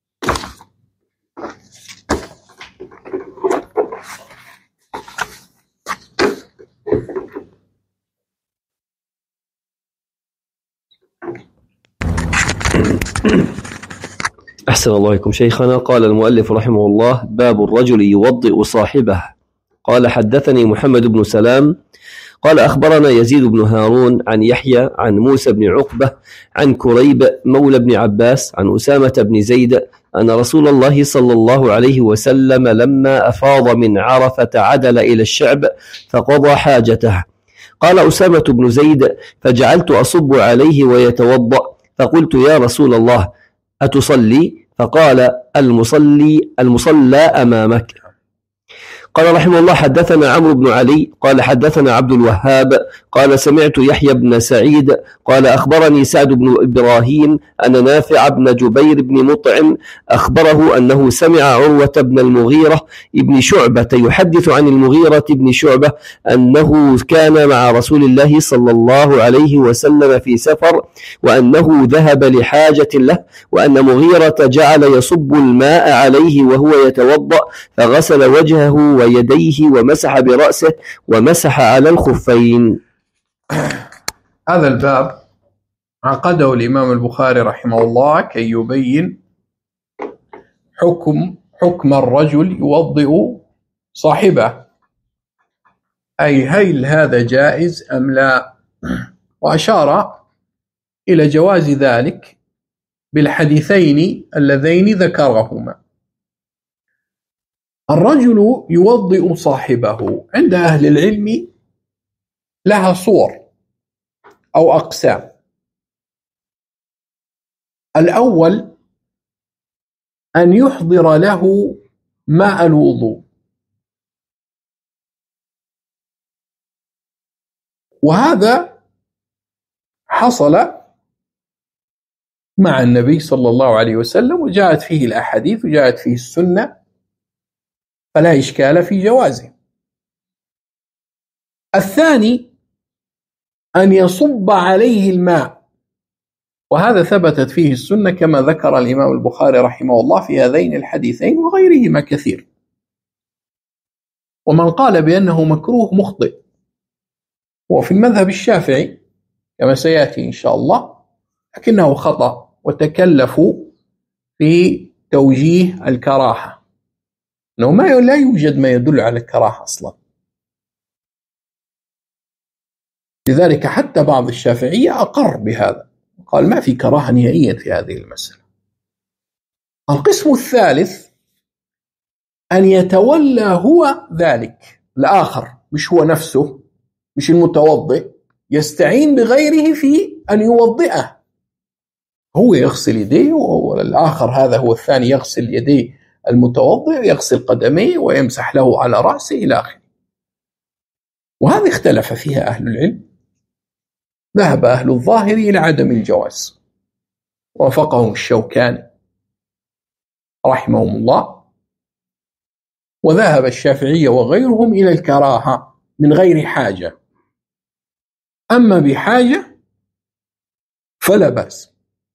أحسن الله إليكم شيخنا. قال المؤلف رحمه الله: باب الرجل يوضئ صاحبه. قال: حدثني محمد بن سلام قال: أخبرنا يزيد بن هارون عن يحيى عن موسى بن عقبة عن كريب مولى بن عباس عن أسامة بن زيد أن رسول الله صلى الله عليه وسلم لما أفاض من عرفة عدل إلى الشعب فقضى حاجته. قال أسامة بن زيد: فجعلت أصب عليه ويتوضأ، فقلت: يا رسول الله أتصلي؟ فقال: المصلى أمامك. قال رحمه الله: حدثنا عمرو بن علي قال حدثنا عبد الوهاب قال سمعت يحيى بن سعيد قال أخبرني سعد بن إبراهيم أن نافع بن جبير بن مطعم أخبره أنه سمع عروة بن المغيرة بن شعبة يحدث عن المغيرة بن شعبة أنه كان مع رسول الله صلى الله عليه وسلم في سفر، وأنه ذهب لحاجة له، وأن مغيرة جعل يصب الماء عليه وهو يتوضأ، فغسل وجهه ويديه ومسح برأسه ومسح على الخفين. هذا الباب عقده الإمام البخاري رحمه الله كي يبين حكم الرجل يوضئ صاحبه، أي هل هذا جائز أم لا، وأشار إلى جواز ذلك بالحديثين اللذين ذكرهما. الرجل يوضئ صاحبه عند أهل العلم لها صور أو أقسام. الأول أن يحضر له ماء الوضوء، وهذا حصل مع النبي صلى الله عليه وسلم، وجاءت فيه الأحاديث وجاءت فيه السنة، فلا إشكال في جوازه. الثاني أن يصب عليه الماء، وهذا ثبتت فيه السنة كما ذكر الإمام البخاري رحمه الله في هذين الحديثين وغيرهما كثير. ومن قال بأنه مكروه مخطئ، وفي المذهب الشافعي كما سيأتي إن شاء الله، لكنه خطأ وتكلفوا في توجيه الكراهة، أنه لا يوجد ما يدل على الكراهة أصلا. لذلك حتى بعض الشافعية أقر بهذا، قال ما في كراهة نهائيا في هذه المسألة. القسم الثالث أن يتولى هو ذلك الآخر، مش هو نفسه، مش المتوضئ، يستعين بغيره في أن يوضئه، هو يغسل يديه والآخر هذا هو الثاني يغسل يديه المتوضئ، يغسل قدميه ويمسح له على رأسه إلى آخره. وهذه اختلف فيها أهل العلم، ذهب أهل الظاهر إلى عدم الجواز، وافقهم الشوكاني رحمهم الله، وذهب الشافعية وغيرهم إلى الكراهة من غير حاجة، أما بحاجة فلا بأس.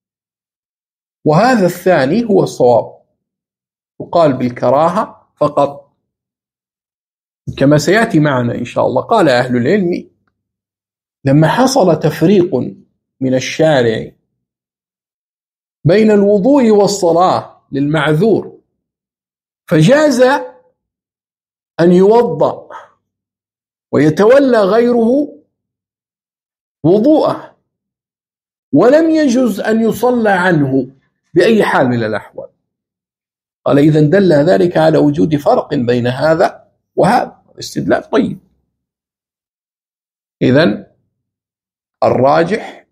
وهذا الثاني هو الصواب، يقال بالكراهة فقط كما سيأتي معنا إن شاء الله. قال أهل العلم لما حصل تفريق من الشارع بين الوضوء والصلاة للمعذور، فجاز أن يوضأ ويتولى غيره وضوءه، ولم يجوز أن يصلى عنه بأي حال من الأحوال. قال إذن دل ذلك على وجود فرق بين هذا وهذا، الاستدلال طيب. إذن الراجح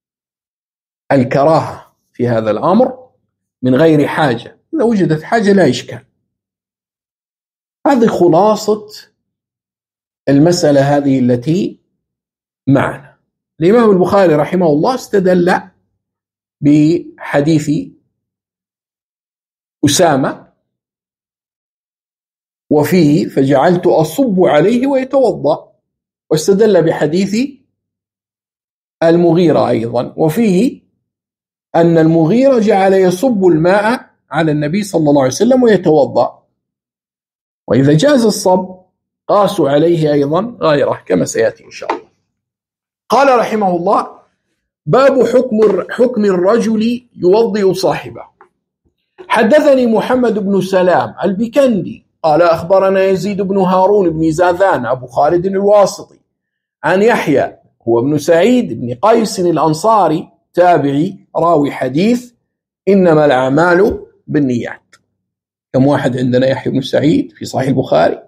الكراهة في هذا الأمر من غير حاجة، إذا وجدت حاجة لا إشكال. هذه خلاصة المسألة هذه التي معنا. الإمام البخاري رحمه الله استدل بحديث أسامة، وفيه فجعلت أصب عليه ويتوضأ، واستدل بحديث المغيرة أيضا، وفيه أن المغيرة جعل يصب الماء على النبي صلى الله عليه وسلم ويتوضأ. وإذا جاز الصب قاسوا عليه أيضا غيره كما سيأتي إن شاء الله. قال رحمه الله: باب حكم الرجل يوضئ صاحبه. حدثني محمد بن سلام البكندي قال أخبرنا يزيد بن هارون بن زاذان أبو خالد الواسطي عن يحيى هو ابن سعيد بن قيس الأنصاري تابعي راوي حديث إنما الأعمال بالنيات. كم واحد عندنا يحيى بن سعيد في صحيح البخاري؟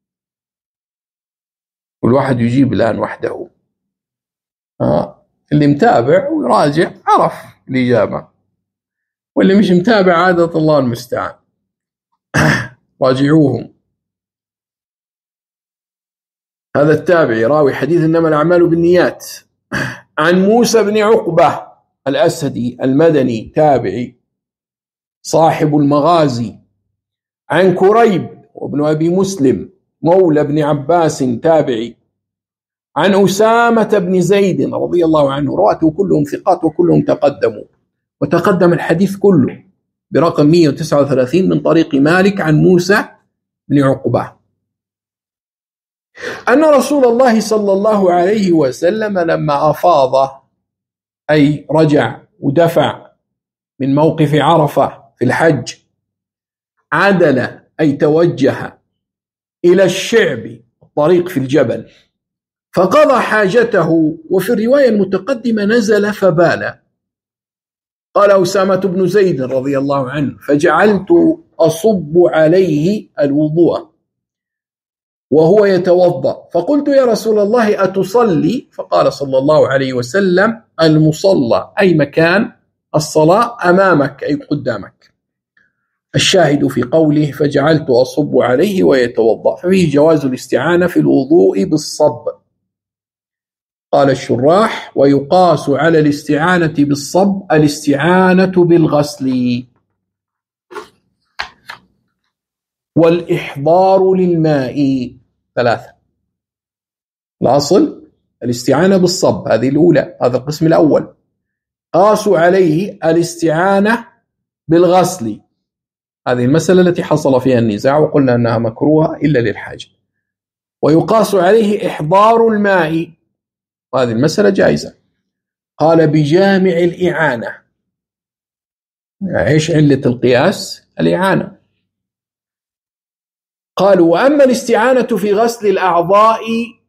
والواحد يجيب الآن وحده. اللي متابع ويراجع عرف الإجابة، واللي مش متابع عادة الله المستعان. راجعوهم. هذا التابعي راوي حديث إنما الأعمال بالنيات عن موسى بن عقبة الأسدي المدني تابعي صاحب المغازي، عن كريب وابن أبي مسلم مولى بن عباس تابعي، عن أسامة بن زيد رضي الله عنه، رواته كلهم ثقات وكلهم تقدموا، وتقدم الحديث كله برقم 139 من طريق مالك عن موسى بن عقبة أن رسول الله صلى الله عليه وسلم لما أفاض أي رجع ودفع من موقف عرفة في الحج عدل أي توجه إلى الشعب الطريق في الجبل فقضى حاجته، وفي الرواية المتقدمة نزل فبال. قال أسامة بن زيد رضي الله عنه: فجعلت أصب عليه الوضوء وهو يتوضأ، فقلت يا رسول الله أتصلي؟ فقال صلى الله عليه وسلم: المصلى أي مكان الصلاة أمامك أي قدامك. الشاهد في قوله فجعلت أصب عليه ويتوضأ ففيه جواز الاستعانة في الوضوء بالصب. قال الشراح: ويقاس على الاستعانة بالصب الاستعانة بالغسل والإحضار للماء. ثلاثة. الأصل الاستعانة بالصب، هذه الأولى، هذا القسم الأول. قاسوا عليه الاستعانة بالغسل، هذه المسألة التي حصل فيها النزاع وقلنا أنها مكروهة إلا للحاجة. ويقاس عليه إحضار الماء، وهذه المسألة جائزة. قال بجامع الإعانة. إيش علة القياس؟ الإعانة. قالوا وأما الاستعانة في غسل الأعضاء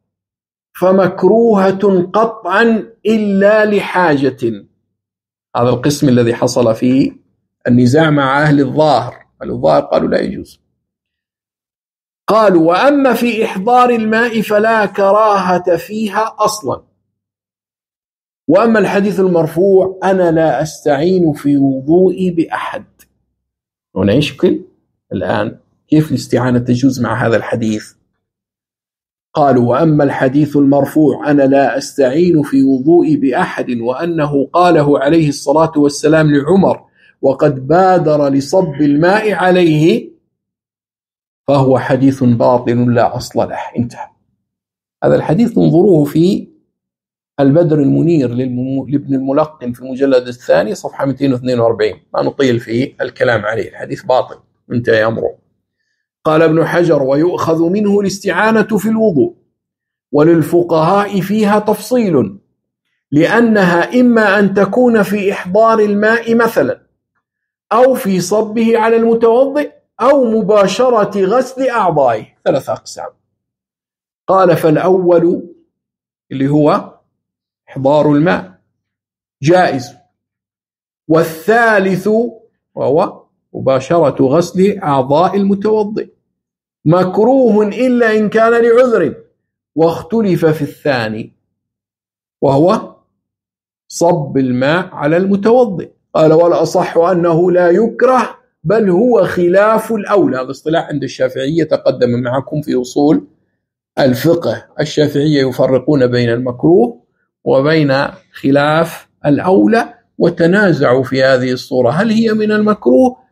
فمكروهة قطعا إلا لحاجة، هذا القسم الذي حصل فيه النزاع مع أهل الظاهر. أهل الظاهر قالوا لا يجوز. قالوا وأما في إحضار الماء فلا كراهة فيها أصلا. وأما الحديث المرفوع أنا لا أستعين في وضوئي بأحد، هنا يشكل الآن كيف الاستعانة تجوز مع هذا الحديث؟ قالوا وأما الحديث المرفوع أنا لا أستعين في وضوئي بأحد وأنه قاله عليه الصلاة والسلام لعمر وقد بادر لصب الماء عليه فهو حديث باطل لا أصل له. انتهى. هذا الحديث انظروه في البدر المنير لابن الملقن في المجلد الثاني صفحة 242، ما نطيل فيه الكلام عليه، الحديث باطل انتهى أمره. قال ابن حجر ويؤخذ منه الاستعانة في الوضوء، وللفقهاء فيها تفصيل، لأنها إما أن تكون في إحضار الماء مثلا أو في صبه على المتوضئ أو مباشرة غسل أعضائه، ثلاث أقسام. قال فالأول اللي هو إحضار الماء جائز، والثالث وهو مباشرة غسل أعضاء المتوضئ مكروه إلا إن كان لعذر، واختلف في الثاني وهو صب الماء على المتوضئ. قال والأصح أنه لا يكره بل هو خلاف الأولى. هذا اصطلاح عند الشافعية تقدم معكم في أصول الفقه. الشافعية يفرقون بين المكروه وبين خلاف الأولى، وتنازعوا في هذه الصورة هل هي من المكروه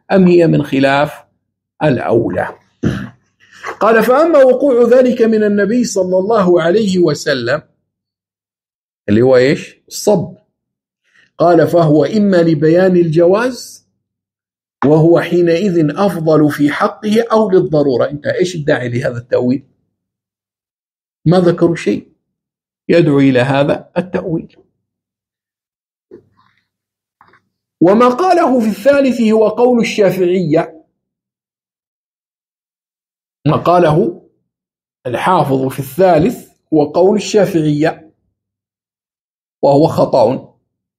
أم هي من خلاف الأولى؟ قال: فأما وقوع ذلك من النبي صلى الله عليه وسلم اللي هو إيش؟ الصب. قال: فهو إما لبيان الجواز وهو حينئذ أفضل في حقه أو للضرورة. أنت إيش الداعي لهذا التأويل؟ ما ذكروا شيء يدعو إلى هذا التأويل. وما قاله في الثالث هو قول الشافعية. ما قاله الحافظ في الثالث هو قول الشافعية، وهو خطأ،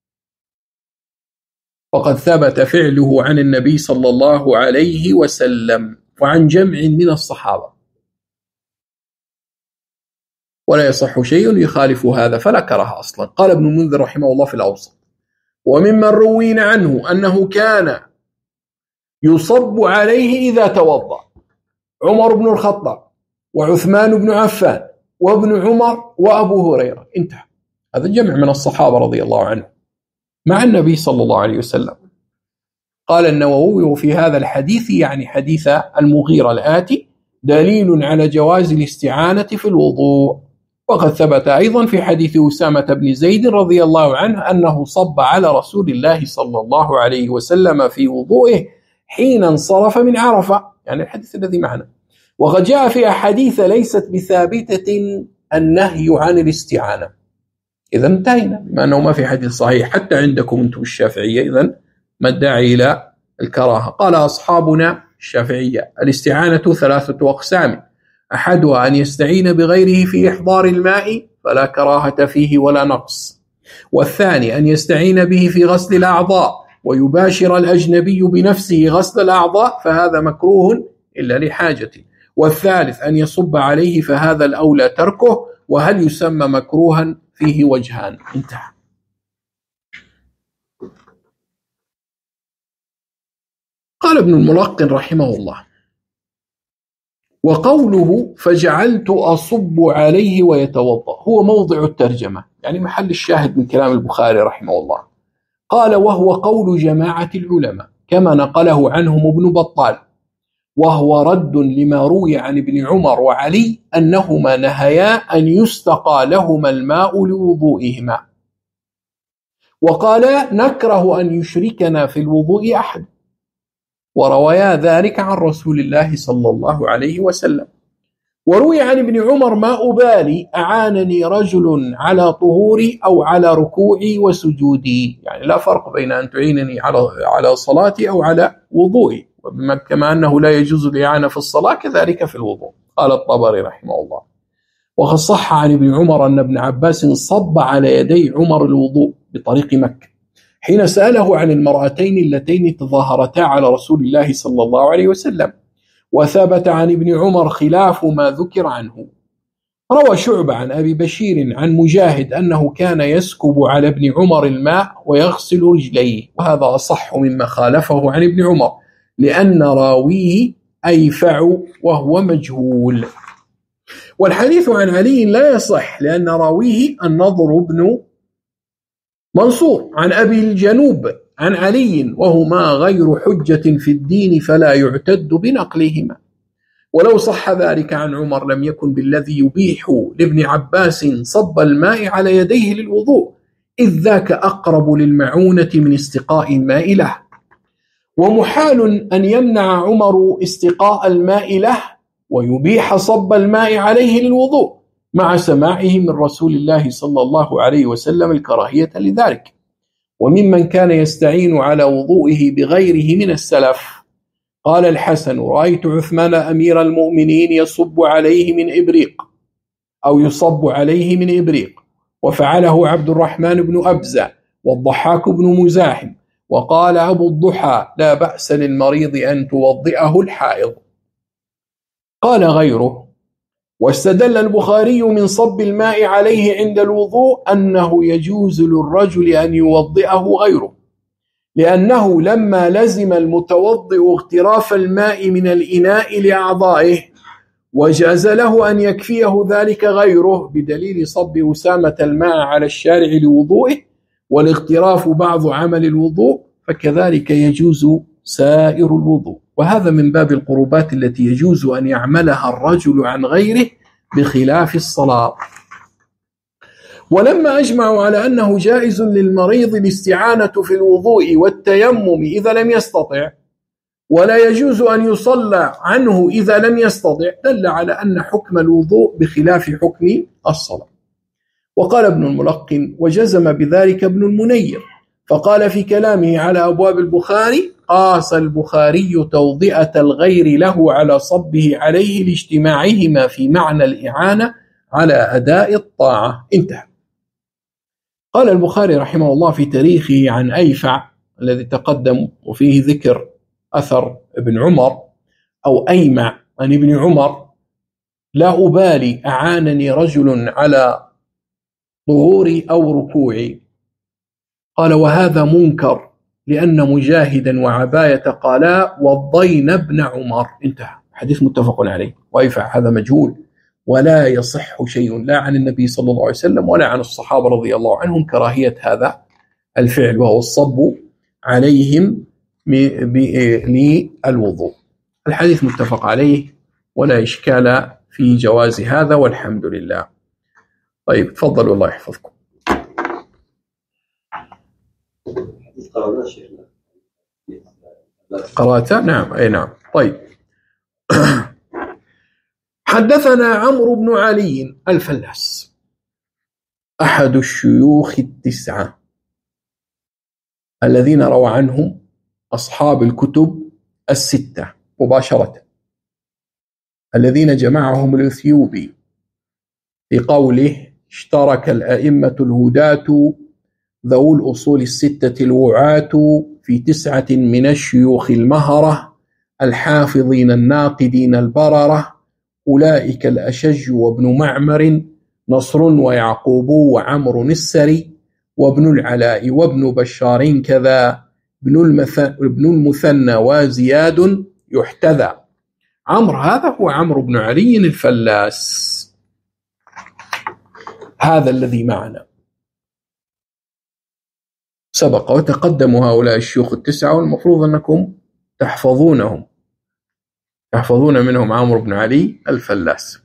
وقد ثبت فعله عن النبي صلى الله عليه وسلم وعن جمع من الصحابة، ولا يصح شيء يخالف هذا فلا كراهة أصلا. قال ابن المنذر رحمه الله في الأوسط: وممن روينا عنه أنه كان يصب عليه إذا توضأ عمر بن الخطاب وعثمان بن عفان وابن عمر وأبو هريرة. انتهى. هذا جمع من الصحابة رضي الله عنهم مع النبي صلى الله عليه وسلم. قال النووي: وفي هذا الحديث، يعني حديث المغيرة الآتي، دليل على جواز الاستعانة في الوضوء. وقد ثبت أيضا في حديث أسامة بن زيد رضي الله عنه أنه صب على رسول الله صلى الله عليه وسلم في وضوئه حين انصرف من عرفة، يعني الحديث الذي معنا. وقد جاء في أحاديث ليست بثابتة النهي عن الاستعانة. إذا انتهينا، بما أنه ما في حديث صحيح حتى عندكم أنتم الشافعية، إذن ما الداعي إلى الكراهة. قال أصحابنا الشافعية: الاستعانة 3 أقسام، أحدها أن يستعين بغيره في إحضار الماء فلا كراهة فيه ولا نقص، والثاني أن يستعين به في غسل الأعضاء ويباشر الأجنبي بنفسه غسل الأعضاء فهذا مكروه إلا لحاجة، والثالث أن يصب عليه فهذا الأولى تركه، وهل يسمى مكروها فيه وجهان. انتهى. قال ابن الملقن رحمه الله: وقوله فجعلت أصب عليه ويتوضأ هو موضع الترجمة، يعني محل الشاهد من كلام البخاري رحمه الله. قال: وهو قول جماعة العلماء كما نقله عنهم ابن بطال، وهو رد لما روي عن ابن عمر وعلي أنهما نهيا أن يستقى لهما الماء لوضوئهما، وقال: نكره أن يشركنا في الوضوء أحد، وروايا ذلك عن رسول الله صلى الله عليه وسلم. وروي عن ابن عمر: ما أبالي أعانني رجل على طهوري أو على ركوعي وسجودي، يعني لا فرق بين أن تعينني على صلاتي أو على وضوئي، كما أنه لا يجوز الإعانة في الصلاة كذلك في الوضوء. قال الطبري رحمه الله: وقد صح عن ابن عمر أن ابن عباس صب على يدي عمر الوضوء بطريق مكة حين سأله عن المرأتين اللتين تظاهرتا على رسول الله صلى الله عليه وسلم، وثبت عن ابن عمر خلاف ما ذكر عنه. روى شعبة عن أبي بشير عن مجاهد أنه كان يسكب على ابن عمر الماء ويغسل رجليه، وهذا أصح مما خالفه عن ابن عمر لأن راويه أيفع وهو مجهول. والحديث عن علي لا يصح لأن راويه النضر بن منصور عن أبي الجنوب عن علي، وهما غير حجة في الدين فلا يعتد بنقلهما. ولو صح ذلك عن عمر لم يكن بالذي يبيح لابن عباس صب الماء على يديه للوضوء، إذ ذاك أقرب للمعونة من استقاء الماء له. ومحال أن يمنع عمر استقاء الماء له ويبيح صب الماء عليه للوضوء مع سماعه من رسول الله صلى الله عليه وسلم الكراهية لذلك. وممن كان يستعين على وضوئه بغيره من السلف قال الحسن: رأيت عثمان أمير المؤمنين يصب عليه من إبريق أو يصب عليه من إبريق، وفعله عبد الرحمن بن أبزة والضحاك بن مزاحم، وقال أبو الضحى: لا بأس للمريض أن توضئه الحائض. قال غيره: واستدل البخاري من صب الماء عليه عند الوضوء أنه يجوز للرجل أن يوضئه غيره، لأنه لما لزم المتوضئ اغتراف الماء من الإناء لأعضائه وجاز له أن يكفيه ذلك غيره، بدليل صب أسامة الماء على الشارع لوضوئه، والاغتراف بعض عمل الوضوء، فكذلك يجوز سائر الوضوء. وهذا من باب القربات التي يجوز أن يعملها الرجل عن غيره بخلاف الصلاة. ولما أجمعوا على أنه جائز للمريض الاستعانة في الوضوء والتيمم إذا لم يستطع، ولا يجوز أن يصلى عنه إذا لم يستطع، دل على أن حكم الوضوء بخلاف حكم الصلاة. وقال ابن الملقن وجزم بذلك ابن المنير، فقال في كلامه على أبواب البخاري: قاس البخاري توضئة الغير له على صبه عليه لاجتماعهما في معنى الإعانة على أداء الطاعة. انتهى. قال البخاري رحمه الله في تاريخه عن أيفع الذي تقدم وفيه ذكر أثر ابن عمر أو أيمع عن ابن عمر: لا أبالي أعانني رجل على ظهوري أو ركوعي. قال: وهذا منكر، لأن مجاهدا وعباية قالا وضين ابن عمر. انتهى. حديث متفق عليه. وأيفع هذا مجهول ولا يصح شيء لا عن النبي صلى الله عليه وسلم ولا عن الصحابة رضي الله عنهم كراهية هذا الفعل، وهو الصب عليهم للوضوء. الحديث متفق عليه ولا إشكال في جواز هذا، والحمد لله. طيب تفضلوا، الله يحفظكم. قرأته؟ نعم، أي نعم. طيب. حدثنا عمرو بن علي الفلاس أحد الشيوخ التسعة الذين روى عنهم أصحاب الكتب الستة مباشرة، الذين جمعهم الأثيوبي في قوله: اشترك الأئمة الهداة ذو الأصول الستة الوعاة في 9 من الشيوخ المهرة الحافظين الناقدين البررة، أولئك الأشج وابن معمر، نصر ويعقوب وعمر السري وابن العلاء وابن بشار كذا، ابن المثنى وزياد يحتذى. عمرو هذا هو عمرو بن علي الفلاس، هذا الذي معنا. سبق وتقدموا هؤلاء الشيوخ التسعة، والمفروض أنكم تحفظونهم، تحفظون منهم عمرو بن علي الفلاس.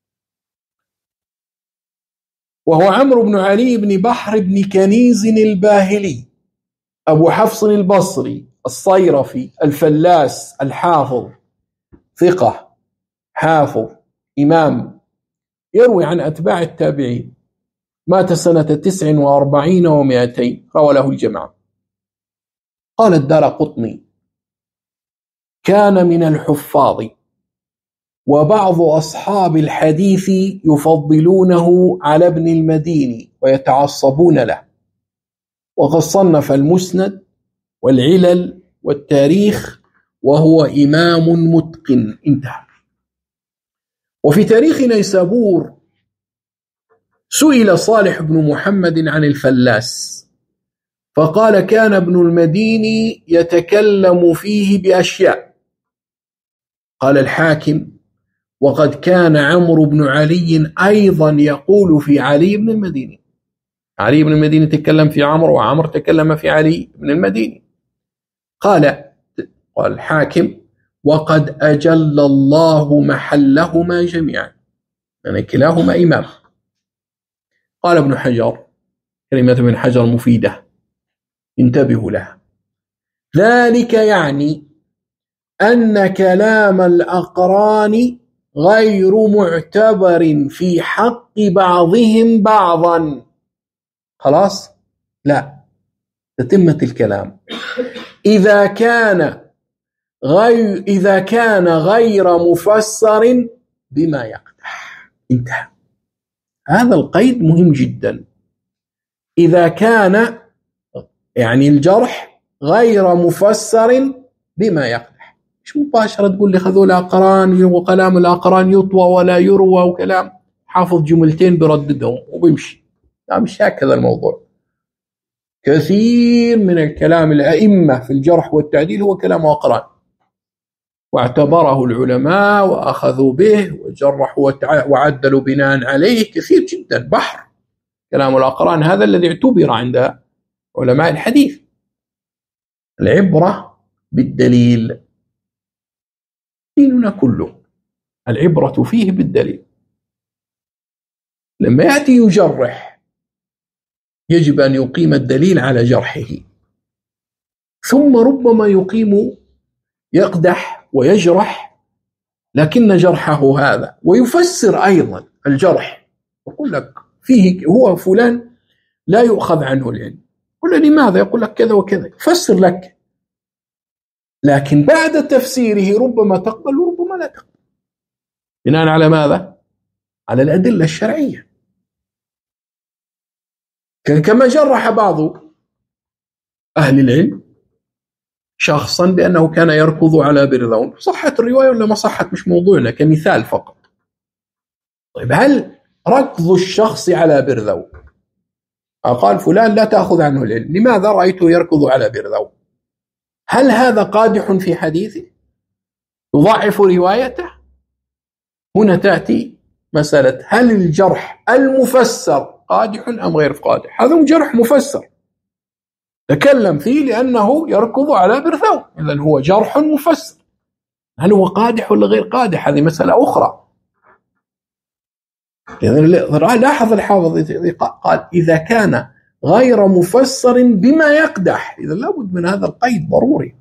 وهو عمرو بن علي بن بحر بن كنيز الباهلي أبو حفص البصري الصيرفي الفلاس الحافظ، ثقة حافظ إمام، يروي عن أتباع التابعين. مات سنة 49 و200، روى له الجماعة. قال الدارقطني: كان من الحفاظ، وبعض أصحاب الحديث يفضلونه على ابن المديني ويتعصبون له، وقد صنف المسند والعلل والتاريخ، وهو إمام متقن. انتهى. وفي تاريخ نيسابور سئل صالح بن محمد عن الفلاس فقال: كان ابن المديني يتكلم فيه بأشياء. قال الحاكم: وقد كان عمرو بن علي أيضا يقول في علي بن المديني. علي بن المديني تكلم في عمرو، وعمر تكلم في علي بن المديني. قال الحاكم: وقد أجل الله محلهما جميعا، يعني كلاهما إمام. قال ابن حجر، كلمة ابن حجر مفيدة انتبهوا لها: ذلك يعني أن كلام الأقران غير معتبر في حق بعضهم بعضا. خلاص؟ لا، تتمة الكلام. إذا كان غير مفسر بما يقدح. انتهى. هذا القيد مهم جدا. إذا كان يعني الجرح غير مفسر بما يقدح، مش مباشرة تقول لي خذوا الأقران وكلام الأقران يطوى ولا يروى وكلام، حافظ جملتين برددهم وبيمشي. لا، مش هكذا الموضوع. كثير من الكلام الأئمة في الجرح والتعديل هو كلام أقران، واعتبره العلماء وأخذوا به وجرحوا وعدلوا بناء عليه كثير جدا، بحر كلام الأقران هذا الذي اعتبر عند علماء الحديث. العبرة بالدليل. ديننا كله العبرة فيه بالدليل. لما يأتي يجرح يجب أن يقيم الدليل على جرحه، ثم ربما يقدح ويجرح، لكن جرحه هذا ويفسر أيضا الجرح، يقول لك فيه هو فلان لا يؤخذ عنه العلم، يقول لماذا؟ يقول لك كذا وكذا، يفسر لك، لكن بعد تفسيره ربما تقبل وربما لا تقبل، بناء على ماذا؟ على الأدلة الشرعية. كما جرح بعض أهل العلم شخصا بأنه كان يركض على برذون، صحت الرواية ولا ما صحت مش موضوعنا، كمثال فقط. طيب هل ركض الشخص على برذون، قال فلان لا تأخذ عنه العلم، لماذا؟ رأيته يركض على برذون، هل هذا قادح في حديثه يضعف روايته؟ هنا تأتي مسألة هل الجرح المفسر قادح أم غير قادح؟ هذا جرح مفسر تكلم فيه لأنه يركض على برذون، إذن هو جرح مفسر، هل هو قادح ولا غير قادح؟ هذه مسألة أخرى. لاحظ الحافظ قال إذا كان غير مفسر بما يقدح، إذا لابد من هذا القيد ضروري.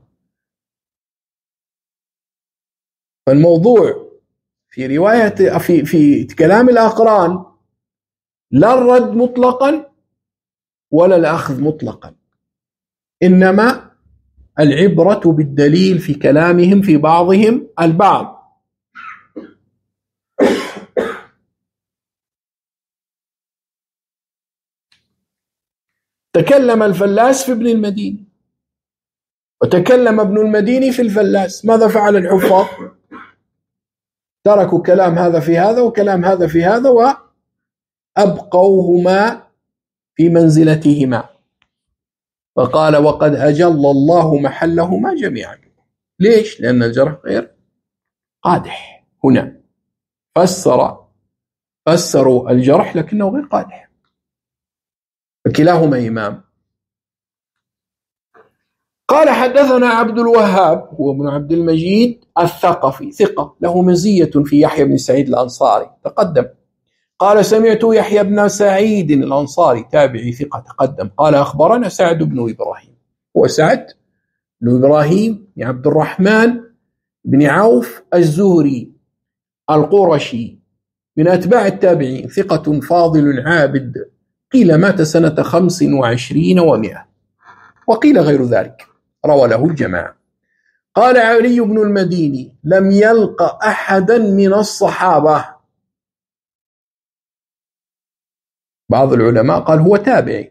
فالموضوع في رواية في كلام الأقران لا الرد مطلقا ولا الأخذ مطلقا، إنما العبرة بالدليل في كلامهم في بعضهم البعض. تكلم الفلاس في ابن المديني وتكلم ابن المديني في الفلاس، ماذا فعل الحفاظ؟ تركوا كلام هذا في هذا وكلام هذا في هذا وأبقوهما في منزلتهما، فقال وقد أجل الله محلهما جميعا. ليش؟ لأن الجرح غير قادح. هنا فسروا الجرح لكنه غير قادح، فكلاهما إمام. قال حدثنا عبد الوهاب هو ابن عبد المجيد الثقفي، ثقة، له مزية في يحيى بن سعيد الأنصاري تقدم. قال سمعت يحيى بن سعيد الأنصاري تابعي ثقة تقدم، قال أخبرنا سعد بن إبراهيم، هو سعد بن إبراهيم بن عبد الرحمن بن عوف الزهري القرشي من أتباع التابعين، ثقة فاضل عابد، قيل مات سنة 25 و100 وقيل غير ذلك، روى له الجماعة. قال علي بن المديني لم يلق أحدا من الصحابة، بعض العلماء قال هو تابعي،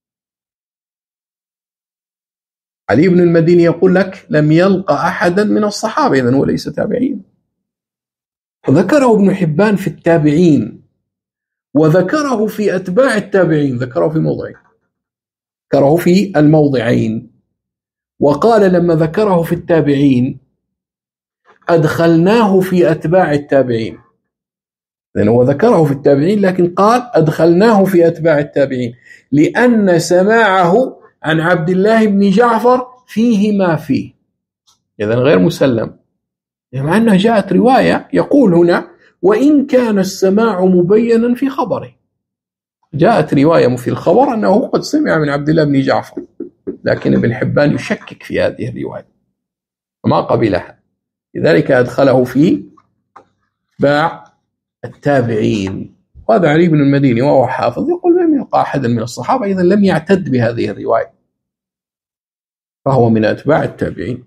علي بن المديني يقول لك لم يلق أحدا من الصحابة، إذن هو ليس تابعين. ذكره ابن حبان في التابعين وذكره في أتباع التابعين، ذكره في موضعين، ذكره في الموضعين، وقال لما ذكره في التابعين أدخلناه في أتباع التابعين، لأنه هو ذكره في التابعين لكن قال أدخلناه في أتباع التابعين لأن سماعه عن عبد الله بن جعفر فيه ما فيه، إذن غير مسلم، مع أنها جاءت رواية يقول هنا وإن كان السماع مبينا في خبره، جاءت رواية في الخبر أنه قد سمع من عبد الله بن جعفر، لكن ابن حبان يشكك في هذه الرواية وما قبلها، لذلك أدخله في باع التابعين. وهذا علي بن المديني وهو حافظ يقول لم يلقى أحدا من الصحابة، إذا لم يعتد بهذه الرواية، فهو من أتباع التابعين.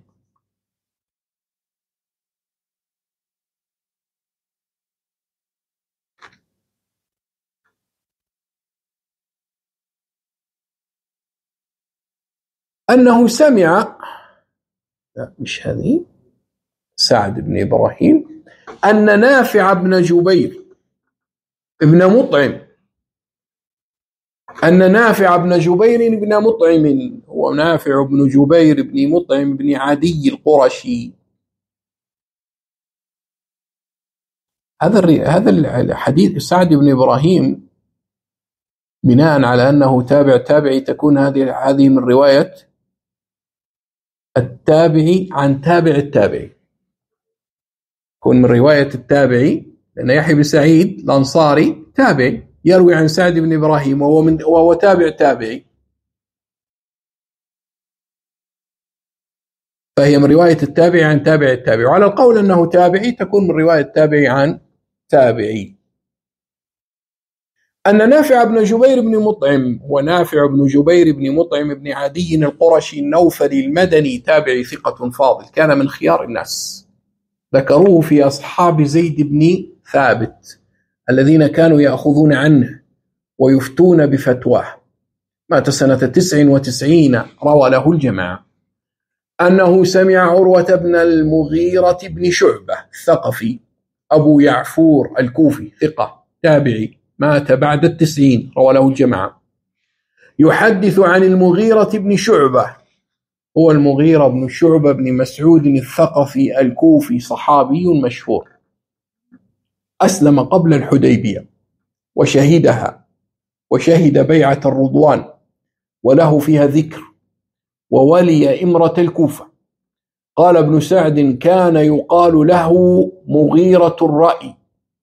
أنه سمع، لا مش هذه، سعد بن إبراهيم، أن نافع بن جبير ابن مطعم، أن نافع بن جبير بن مطعم، هو نافع بن جبير بن مطعم بن عدي القرشي، هذا الحديث سعد بن إبراهيم بناء على أنه تابعي تكون هذه من رواية التابعي عن تابع التابعي، يكون من رواية التابعي، لأن يحيى بن سعيد الأنصاري تابعي يروي عن سعد بن إبراهيم وهو تابع تابعي، فهي من رواية التابعي عن تابع التابعي. وعلى القول أنه تابعي تكون من رواية التابعي عن تابعي. أن نافع بن جبير بن مطعم، ونافع بن جبير بن مطعم بن عدي القرشي النوفلي المدني تابعي ثقة فاضل، كان من خيار الناس، ذكروه في أصحاب زيد بن ثابت الذين كانوا يأخذون عنه ويفتون بفتواه، مات سنة 99 روى له الجماعة. أنه سمع عروة بن المغيرة بن شعبة الثقفي أبو يعفور الكوفي ثقة تابعي مات بعد 90 روى له الجماعة، يحدث عن المغيرة بن شعبة، هو المغيرة بن شعبة بن مسعود الثقفي الكوفي صحابي مشهور، أسلم قبل الحديبية وشهدها، وشهد بيعة الرضوان وله فيها ذكر، وولي إمرة الكوفة. قال ابن سعد: كان يقال له مغيرة الرأي،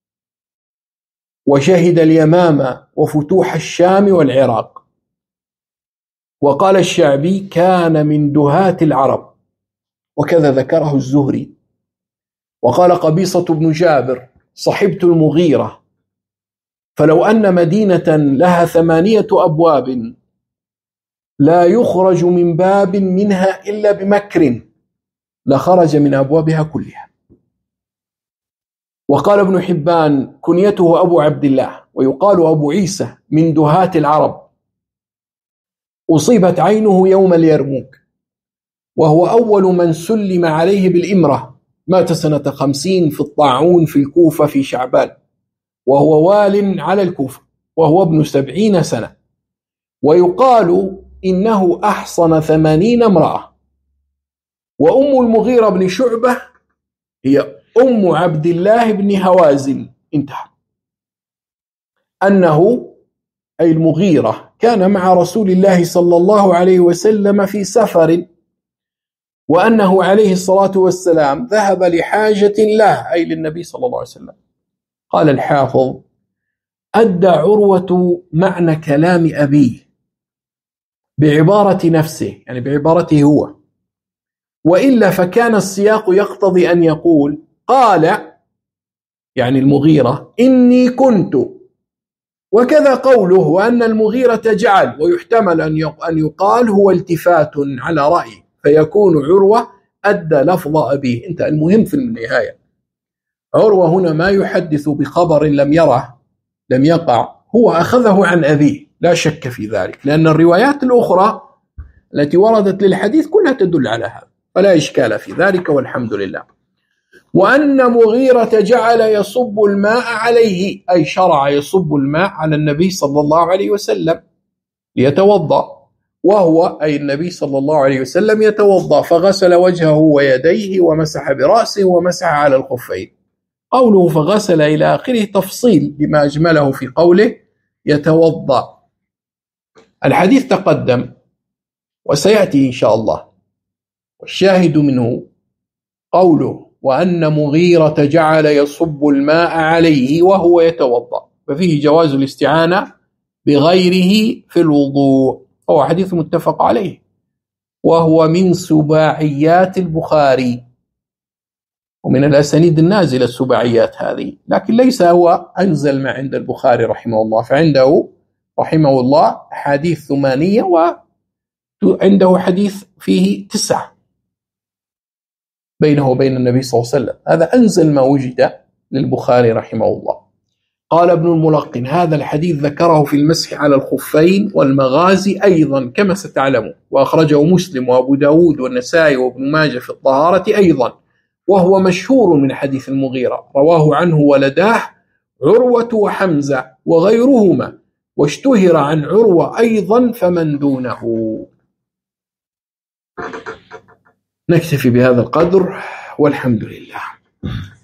وشهد اليمامة وفتوح الشام والعراق. وقال الشعبي: كان من دهاة العرب، وكذا ذكره الزهري. وقال قبيصة بن جابر: صحبت المغيرة، فلو أن مدينة لها 8 أبواب لا يخرج من باب منها إلا بمكر لخرج من أبوابها كلها. وقال ابن حبان: كنيته أبو عبد الله، ويقال أبو عيسى، من دهاة العرب، أصيبت عينه يوم اليرموك، وهو أول من سلم عليه بالإمرة، مات سنة 50 في الطاعون في الكوفة في شعبان، وهو وال على الكوفة، وهو ابن 70 سنة. ويقال إنه أحصن 80 امرأة. وأم المغيرة بن شعبة هي أم عبد الله بن هوازن. انتهى. أنه أي المغيرة كان مع رسول الله صلى الله عليه وسلم في سفر، وأنه عليه الصلاة والسلام ذهب لحاجة له، أي للنبي صلى الله عليه وسلم. قال الحافظ: أدى عروة معنى كلام أبيه بعبارة نفسه، يعني بعبارته هو، وإلا فكان السياق يقتضي أن يقول قال، يعني المغيرة، إني كنت، وكذا قوله وأن المغيرة جعل، ويحتمل أن يقال هو التفات على رأي، فيكون عروة أدى لفظ أبيه. انت المهم في النهاية عروة هنا ما يحدث بخبر لم يره لم يقع، هو أخذه عن أبيه لا شك في ذلك، لأن الروايات الأخرى التي وردت للحديث كلها تدل على هذا، فلا إشكال في ذلك والحمد لله. وأن مغيرة جعل يصب الماء عليه، أي شرع يصب الماء على النبي صلى الله عليه وسلم ليتوضأ، وهو أي النبي صلى الله عليه وسلم يتوضأ، فغسل وجهه ويديه ومسح برأسه ومسح على الخفين. قوله فغسل إلى آخره تفصيل لما أجمله في قوله يتوضأ. الحديث تقدم وسيأتي إن شاء الله، والشاهد منه قوله وأن مغيرة جعل يصب الماء عليه وهو يتوضأ، ففيه جواز الاستعانة بغيره في الوضوء، هو حديث متفق عليه، وهو من سباعيات البخاري، ومن الأسانيد النازلة السباعيات هذه، لكن ليس هو أنزل ما عند البخاري رحمه الله، فعنده رحمه الله حديث 8 وعنده حديث فيه 9 بينه وبين النبي صلى الله عليه وسلم، هذا أنزل ما وجد للبخاري رحمه الله. قال ابن الملقن: هذا الحديث ذكره في المسح على الخفين والمغازي أيضا كما ستعلمون، وأخرجه مسلم وأبو داود والنسائي وابن ماجه في الطهارة أيضا، وهو مشهور من حديث المغيرة، رواه عنه ولداه عروة وحمزة وغيرهما، واشتهر عن عروة أيضا فمن دونه. نكتفي بهذا القدر والحمد لله.